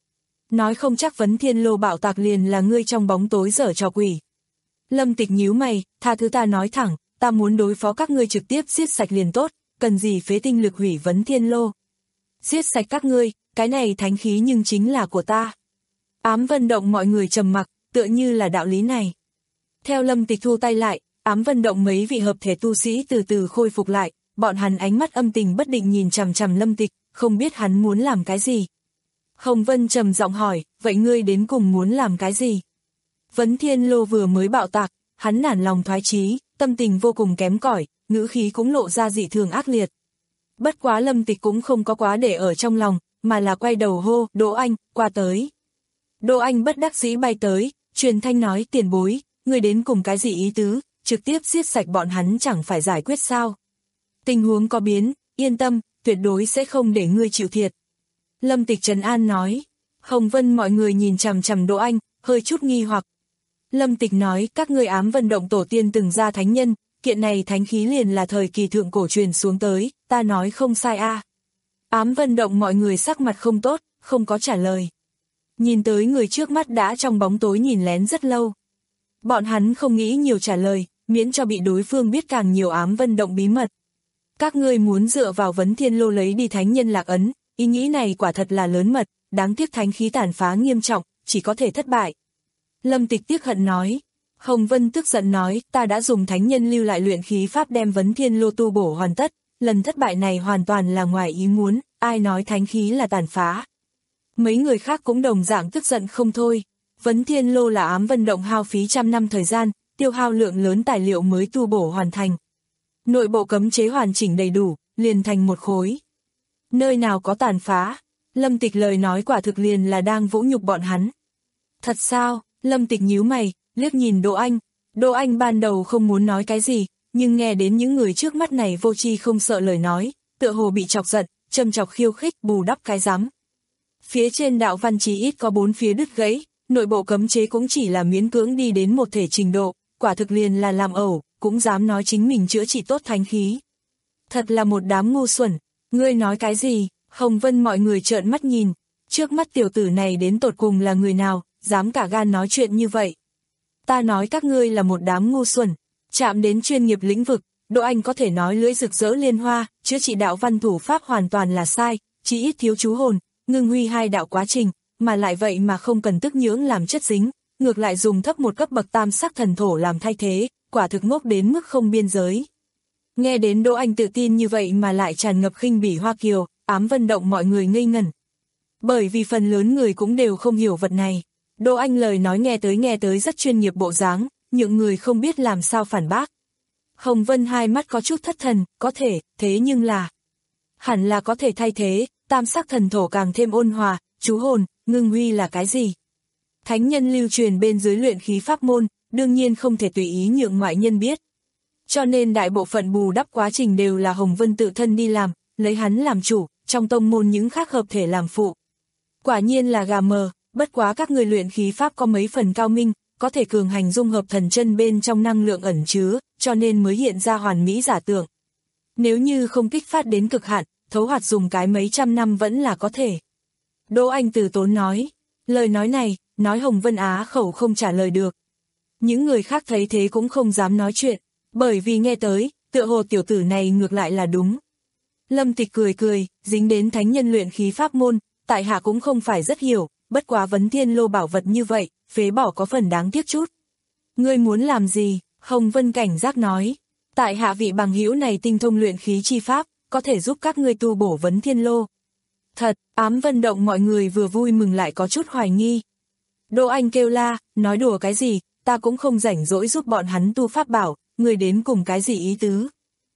nói không chắc Vấn Thiên Lô bảo tạc liền là ngươi trong bóng tối giở trò quỷ. Lâm Tịch nhíu mày, tha thứ ta nói thẳng, ta muốn đối phó các ngươi trực tiếp giết sạch liền tốt, cần gì phế tinh lực hủy Vấn Thiên Lô. Giết sạch các ngươi, cái này thánh khí nhưng chính là của ta. Ám Vân Động mọi người trầm mặc, tựa như là đạo lý này. Theo Lâm Tịch thu tay lại, Ám Vân Động mấy vị hợp thể tu sĩ từ từ khôi phục lại, bọn hắn ánh mắt âm tình bất định nhìn chằm chằm Lâm Tịch, không biết hắn muốn làm cái gì. Hồng Vân trầm giọng hỏi, vậy ngươi đến cùng muốn làm cái gì? Vấn Thiên Lô vừa mới bạo tạc, hắn nản lòng thoái chí, tâm tình vô cùng kém cỏi, ngữ khí cũng lộ ra dị thường ác liệt. Bất quá Lâm Tịch cũng không có quá để ở trong lòng, mà là quay đầu hô, Đỗ Anh, qua tới. Đỗ Anh bất đắc dĩ bay tới, truyền thanh nói, tiền bối, ngươi đến cùng cái gì ý tứ, trực tiếp giết sạch bọn hắn chẳng phải giải quyết sao. Tình huống có biến, yên tâm, tuyệt đối sẽ không để ngươi chịu thiệt. Lâm Tịch trấn an nói. Hồng Vân mọi người nhìn chằm chằm Đỗ Anh, hơi chút nghi hoặc. Lâm Tịch nói, các ngươi Ám Vân Động tổ tiên từng ra thánh nhân, kiện này thánh khí liền là thời kỳ thượng cổ truyền xuống tới, ta nói không sai a. À. Ám Vân Động mọi người sắc mặt không tốt, không có trả lời. Nhìn tới người trước mắt đã trong bóng tối nhìn lén rất lâu. Bọn hắn không nghĩ nhiều trả lời, miễn cho bị đối phương biết càng nhiều Ám Vân Động bí mật. Các ngươi muốn dựa vào Vấn Thiên Lô lấy đi thánh nhân lạc ấn, ý nghĩ này quả thật là lớn mật, đáng tiếc thánh khí tàn phá nghiêm trọng, chỉ có thể thất bại. Lâm Tịch tiếc hận nói. Hồng Vân tức giận nói, ta đã dùng thánh nhân lưu lại luyện khí pháp đem Vấn Thiên Lô tu bổ hoàn tất, lần thất bại này hoàn toàn là ngoài ý muốn, ai nói thánh khí là tàn phá. Mấy người khác cũng đồng dạng tức giận không thôi. Vấn Thiên Lô là Ám Vân Động hao phí trăm năm thời gian, tiêu hao lượng lớn tài liệu mới tu bổ hoàn thành. Nội bộ cấm chế hoàn chỉnh đầy đủ, liền thành một khối. Nơi nào có tàn phá, Lâm Tịch lời nói quả thực liền là đang vũ nhục bọn hắn. Thật sao? Lâm Tịch nhíu mày, liếc nhìn Đỗ Anh. Đỗ Anh ban đầu không muốn nói cái gì, nhưng nghe đến những người trước mắt này vô tri không sợ lời nói, tựa hồ bị chọc giận, châm chọc khiêu khích, bù đắp cái rắm. Phía trên đạo văn chí ít có bốn phía đứt gãy, nội bộ cấm chế cũng chỉ là miễn cưỡng đi đến một thể trình độ, quả thực liền là làm ẩu, cũng dám nói chính mình chữa trị tốt thánh khí. Thật là một đám ngu xuẩn, ngươi nói cái gì? Hồng Vân mọi người trợn mắt nhìn, trước mắt tiểu tử này đến tột cùng là người nào, dám cả gan nói chuyện như vậy. Ta nói các ngươi là một đám ngu xuẩn, chạm đến chuyên nghiệp lĩnh vực, Đỗ Anh có thể nói lưỡi rực rỡ liên hoa, chữa trị đạo văn thủ pháp hoàn toàn là sai, chỉ ít thiếu chú hồn, ngưng huy hai đạo quá trình, mà lại vậy mà không cần tức nhưỡng làm chất dính, ngược lại dùng thấp một cấp bậc tam sắc thần thổ làm thay thế, quả thực ngốc đến mức không biên giới. Nghe đến Đỗ Anh tự tin như vậy mà lại tràn ngập khinh bỉ Hoa Kiều, Ám Vân Động mọi người ngây ngẩn. Bởi vì phần lớn người cũng đều không hiểu vật này. Đỗ Anh lời nói nghe tới nghe tới rất chuyên nghiệp bộ dáng, những người không biết làm sao phản bác. Hồng Vân hai mắt có chút thất thần, có thể, thế nhưng là... Hẳn là có thể thay thế, tam sắc thần thổ càng thêm ôn hòa, chú hồn, ngưng huy là cái gì? Thánh nhân lưu truyền bên dưới luyện khí pháp môn, đương nhiên không thể tùy ý nhượng ngoại nhân biết. Cho nên đại bộ phận bù đắp quá trình đều là Hồng Vân tự thân đi làm, lấy hắn làm chủ, trong tông môn những khác hợp thể làm phụ. Quả nhiên là gà mờ, bất quá các người luyện khí pháp có mấy phần cao minh, có thể cường hành dung hợp thần chân bên trong năng lượng ẩn chứa, cho nên mới hiện ra hoàn mỹ giả tưởng. Nếu như không kích phát đến cực hạn, thấu hoạt dùng cái mấy trăm năm vẫn là có thể. Đỗ Anh từ tốn nói, lời nói này, nói Hồng Vân Á khẩu không trả lời được. Những người khác thấy thế cũng không dám nói chuyện, bởi vì nghe tới, tựa hồ tiểu tử này ngược lại là đúng. Lâm Tịch cười cười, dính đến thánh nhân luyện khí pháp môn, tại hạ cũng không phải rất hiểu, bất quá Vấn Thiên Lô bảo vật như vậy, phế bỏ có phần đáng tiếc chút. Ngươi muốn làm gì? Hồng Vân cảnh giác nói, tại hạ vị bằng hữu này tinh thông luyện khí chi pháp, có thể giúp các ngươi tu bổ Vấn Thiên Lô. Thật, Ám Vân Động mọi người vừa vui mừng lại có chút hoài nghi. Đỗ Anh kêu la, nói đùa cái gì, ta cũng không rảnh rỗi giúp bọn hắn tu pháp bảo, người đến cùng cái gì ý tứ.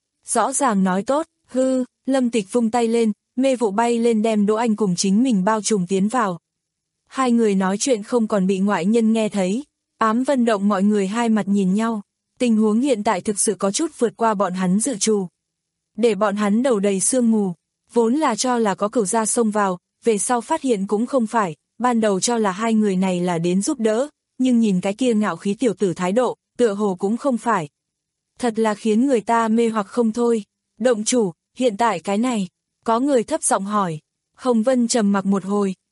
Rõ ràng nói tốt, hư, Lâm Tịch vung tay lên, mê vụ bay lên đem Đỗ Anh cùng chính mình bao trùm tiến vào. Hai người nói chuyện không còn bị ngoại nhân nghe thấy, Ám Vân Động mọi người hai mặt nhìn nhau, tình huống hiện tại thực sự có chút vượt qua bọn hắn dự trù. Để bọn hắn đầu đầy sương mù, vốn là cho là có cửu gia xông vào, về sau phát hiện cũng không phải, ban đầu cho là hai người này là đến giúp đỡ, nhưng nhìn cái kia ngạo khí tiểu tử thái độ, tựa hồ cũng không phải. Thật là khiến người ta mê hoặc không thôi. Động chủ, hiện tại cái này, có người thấp giọng hỏi. Hồng Vân trầm mặc một hồi,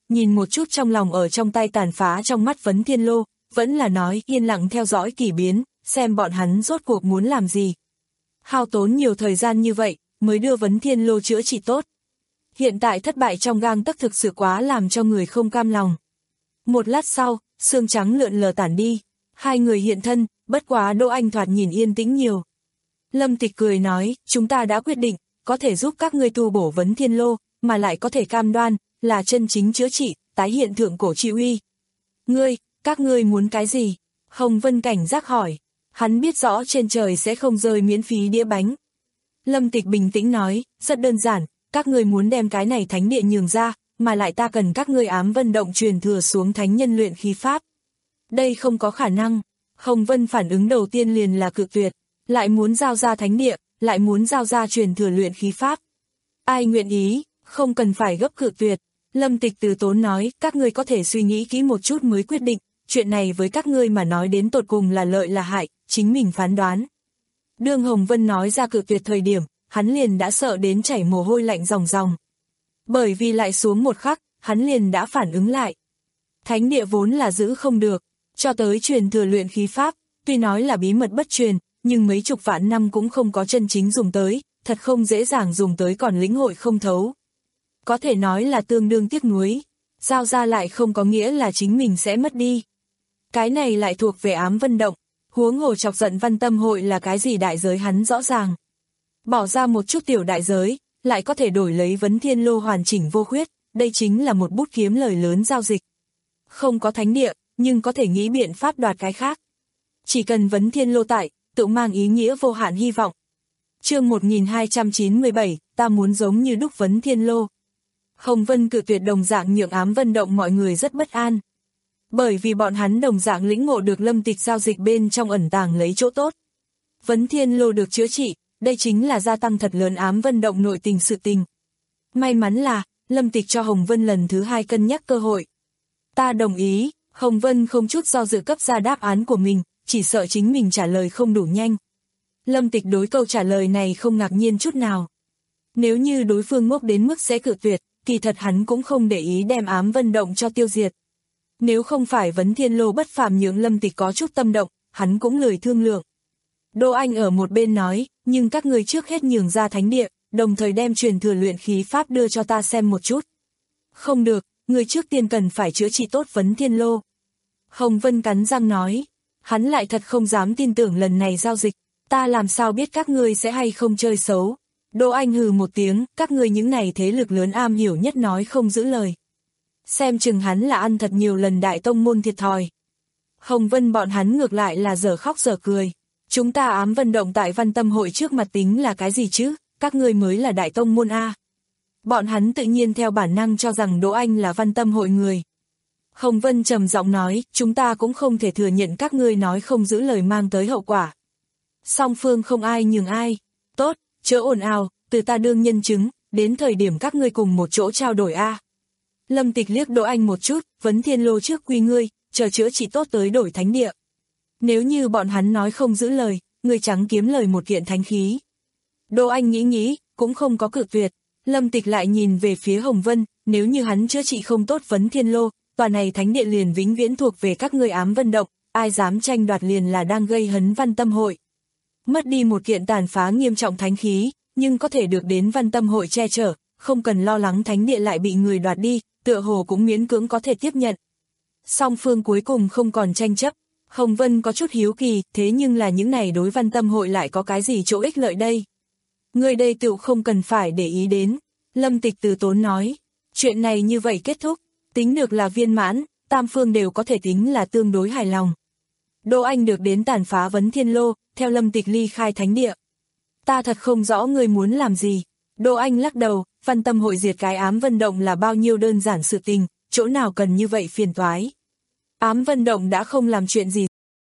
nhìn một chút trong lòng ở trong tay tàn phá trong mắt Vấn Thiên Lô, vẫn là nói yên lặng theo dõi kỳ biến, xem bọn hắn rốt cuộc muốn làm gì. Hao tốn nhiều thời gian như vậy, mới đưa Vấn Thiên Lô chữa trị tốt. Hiện tại thất bại trong gang tấc thực sự quá làm cho người không cam lòng. Một lát sau, sương trắng lượn lờ tản đi, hai người hiện thân, bất quá Đỗ Anh thoạt nhìn yên tĩnh nhiều. Lâm Tịch cười nói, chúng ta đã quyết định, có thể giúp các ngươi tu bổ Vấn Thiên Lô, mà lại có thể cam đoan, là chân chính chữa trị, tái hiện thượng cổ chi uy. Ngươi, các ngươi muốn cái gì? Hồng Vân cảnh giác hỏi, hắn biết rõ trên trời sẽ không rơi miễn phí đĩa bánh. Lâm Tịch bình tĩnh nói, rất đơn giản, các ngươi muốn đem cái này thánh địa nhường ra, mà lại ta cần các ngươi ám vân động truyền thừa xuống thánh nhân luyện khí pháp. Đây không có khả năng. Hồng Vân phản ứng đầu tiên liền là cự tuyệt, lại muốn giao ra thánh địa, lại muốn giao ra truyền thừa luyện khí pháp. Ai nguyện ý, không cần phải gấp cự tuyệt. Lâm Tịch từ tốn nói, các ngươi có thể suy nghĩ kỹ một chút mới quyết định, chuyện này với các ngươi mà nói đến tột cùng là lợi là hại, chính mình phán đoán. Đương Hồng Vân nói ra cự tuyệt thời điểm, hắn liền đã sợ đến chảy mồ hôi lạnh ròng ròng. Bởi vì lại xuống một khắc, hắn liền đã phản ứng lại. Thánh địa vốn là giữ không được, cho tới truyền thừa luyện khí pháp, tuy nói là bí mật bất truyền, nhưng mấy chục vạn năm cũng không có chân chính dùng tới, thật không dễ dàng dùng tới còn lĩnh hội không thấu. Có thể nói là tương đương tiếc nuối, giao ra lại không có nghĩa là chính mình sẽ mất đi. Cái này lại thuộc về ám vân động, huống hồ chọc giận Văn Tâm hội là cái gì đại giới hắn rõ ràng. Bỏ ra một chút tiểu đại giới, lại có thể đổi lấy Vấn Thiên Lô hoàn chỉnh vô khuyết, đây chính là một bút kiếm lời lớn giao dịch. Không có thánh địa, nhưng có thể nghĩ biện pháp đoạt cái khác. Chỉ cần Vấn Thiên Lô tại, tự mang ý nghĩa vô hạn hy vọng. Chương một nghìn hai trăm chín mươi bảy, ta muốn giống như đúc Vấn Thiên Lô. Hồng Vân cự tuyệt đồng dạng nhượng ám vân động mọi người rất bất an. Bởi vì bọn hắn đồng dạng lĩnh ngộ được Lâm Tịch giao dịch bên trong ẩn tàng lấy chỗ tốt. Vấn Thiên Lô được chữa trị, đây chính là gia tăng thật lớn ám vân động nội tình sự tình. May mắn là, Lâm Tịch cho Hồng Vân lần thứ hai cân nhắc cơ hội. Ta đồng ý, Hồng Vân không chút do dự cấp ra đáp án của mình, chỉ sợ chính mình trả lời không đủ nhanh. Lâm Tịch đối câu trả lời này không ngạc nhiên chút nào. Nếu như đối phương ngốc đến mức sẽ cự tuyệt, kỳ thật hắn cũng không để ý đem ám vân động cho tiêu diệt. Nếu không phải Vấn Thiên Lô bất phàm nhượng Lâm Tịch có chút tâm động, hắn cũng lười thương lượng. Đỗ Anh ở một bên nói, nhưng các người trước hết nhường ra thánh địa, đồng thời đem truyền thừa luyện khí pháp đưa cho ta xem một chút. Không được, người trước tiên cần phải chữa trị tốt Vấn Thiên Lô. Hồng Vân cắn răng nói, hắn lại thật không dám tin tưởng lần này giao dịch, ta làm sao biết các ngươi sẽ hay không chơi xấu. Đỗ Anh hừ một tiếng, các ngươi những này thế lực lớn am hiểu nhất nói không giữ lời. Xem chừng hắn là ăn thật nhiều lần đại tông môn thiệt thòi. Hồng Vân bọn hắn ngược lại là giờ khóc giờ cười. Chúng ta ám vân động tại Văn Tâm hội trước mặt tính là cái gì chứ, các ngươi mới là đại tông môn A. Bọn hắn tự nhiên theo bản năng cho rằng Đỗ Anh là Văn Tâm hội người. Hồng Vân trầm giọng nói, chúng ta cũng không thể thừa nhận các ngươi nói không giữ lời mang tới hậu quả. Song phương không ai nhường ai. Tốt, chớ ồn ào, từ ta đương nhân chứng, đến thời điểm các ngươi cùng một chỗ trao đổi A. Lâm Tịch liếc Đỗ Anh một chút, Vấn Thiên Lô trước quy ngươi, chờ chữa trị tốt tới đổi thánh địa. Nếu như bọn hắn nói không giữ lời, người trắng kiếm lời một kiện thánh khí. Đỗ Anh nghĩ nghĩ, cũng không có cự tuyệt. Lâm Tịch lại nhìn về phía Hồng Vân, nếu như hắn chữa trị không tốt Vấn Thiên Lô, tòa này thánh địa liền vĩnh viễn thuộc về các ngươi ám vân động, ai dám tranh đoạt liền là đang gây hấn Văn Tâm hội. Mất đi một kiện tàn phá nghiêm trọng thánh khí, nhưng có thể được đến Văn Tâm hội che chở, không cần lo lắng thánh địa lại bị người đoạt đi, tựa hồ cũng miễn cưỡng có thể tiếp nhận. Song phương cuối cùng không còn tranh chấp. Hồng Vân có chút hiếu kỳ, thế nhưng là những này đối Văn Tâm hội lại có cái gì chỗ ích lợi đây? Người đây tựu không cần phải để ý đến. Lâm Tịch từ tốn nói, chuyện này như vậy kết thúc, tính được là viên mãn, tam phương đều có thể tính là tương đối hài lòng. Đỗ Anh được đến tàn phá Vấn Thiên Lô, theo Lâm Tịch ly khai thánh địa. Ta thật không rõ người muốn làm gì. Đỗ Anh lắc đầu, Văn Tâm hội diệt cái ám vân động là bao nhiêu đơn giản sự tình, chỗ nào cần như vậy phiền toái. Ám vân động đã không làm chuyện gì.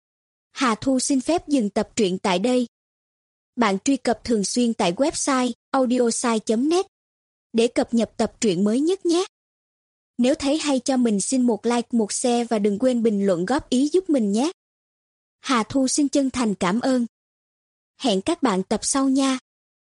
Hà Thu xin phép dừng tập truyện tại đây. Bạn truy cập thường xuyên tại website audiosai chấm net để cập nhật tập truyện mới nhất nhé. Nếu thấy hay cho mình xin một like, một share và đừng quên bình luận góp ý giúp mình nhé. Hà Thu xin chân thành cảm ơn. Hẹn các bạn tập sau nha.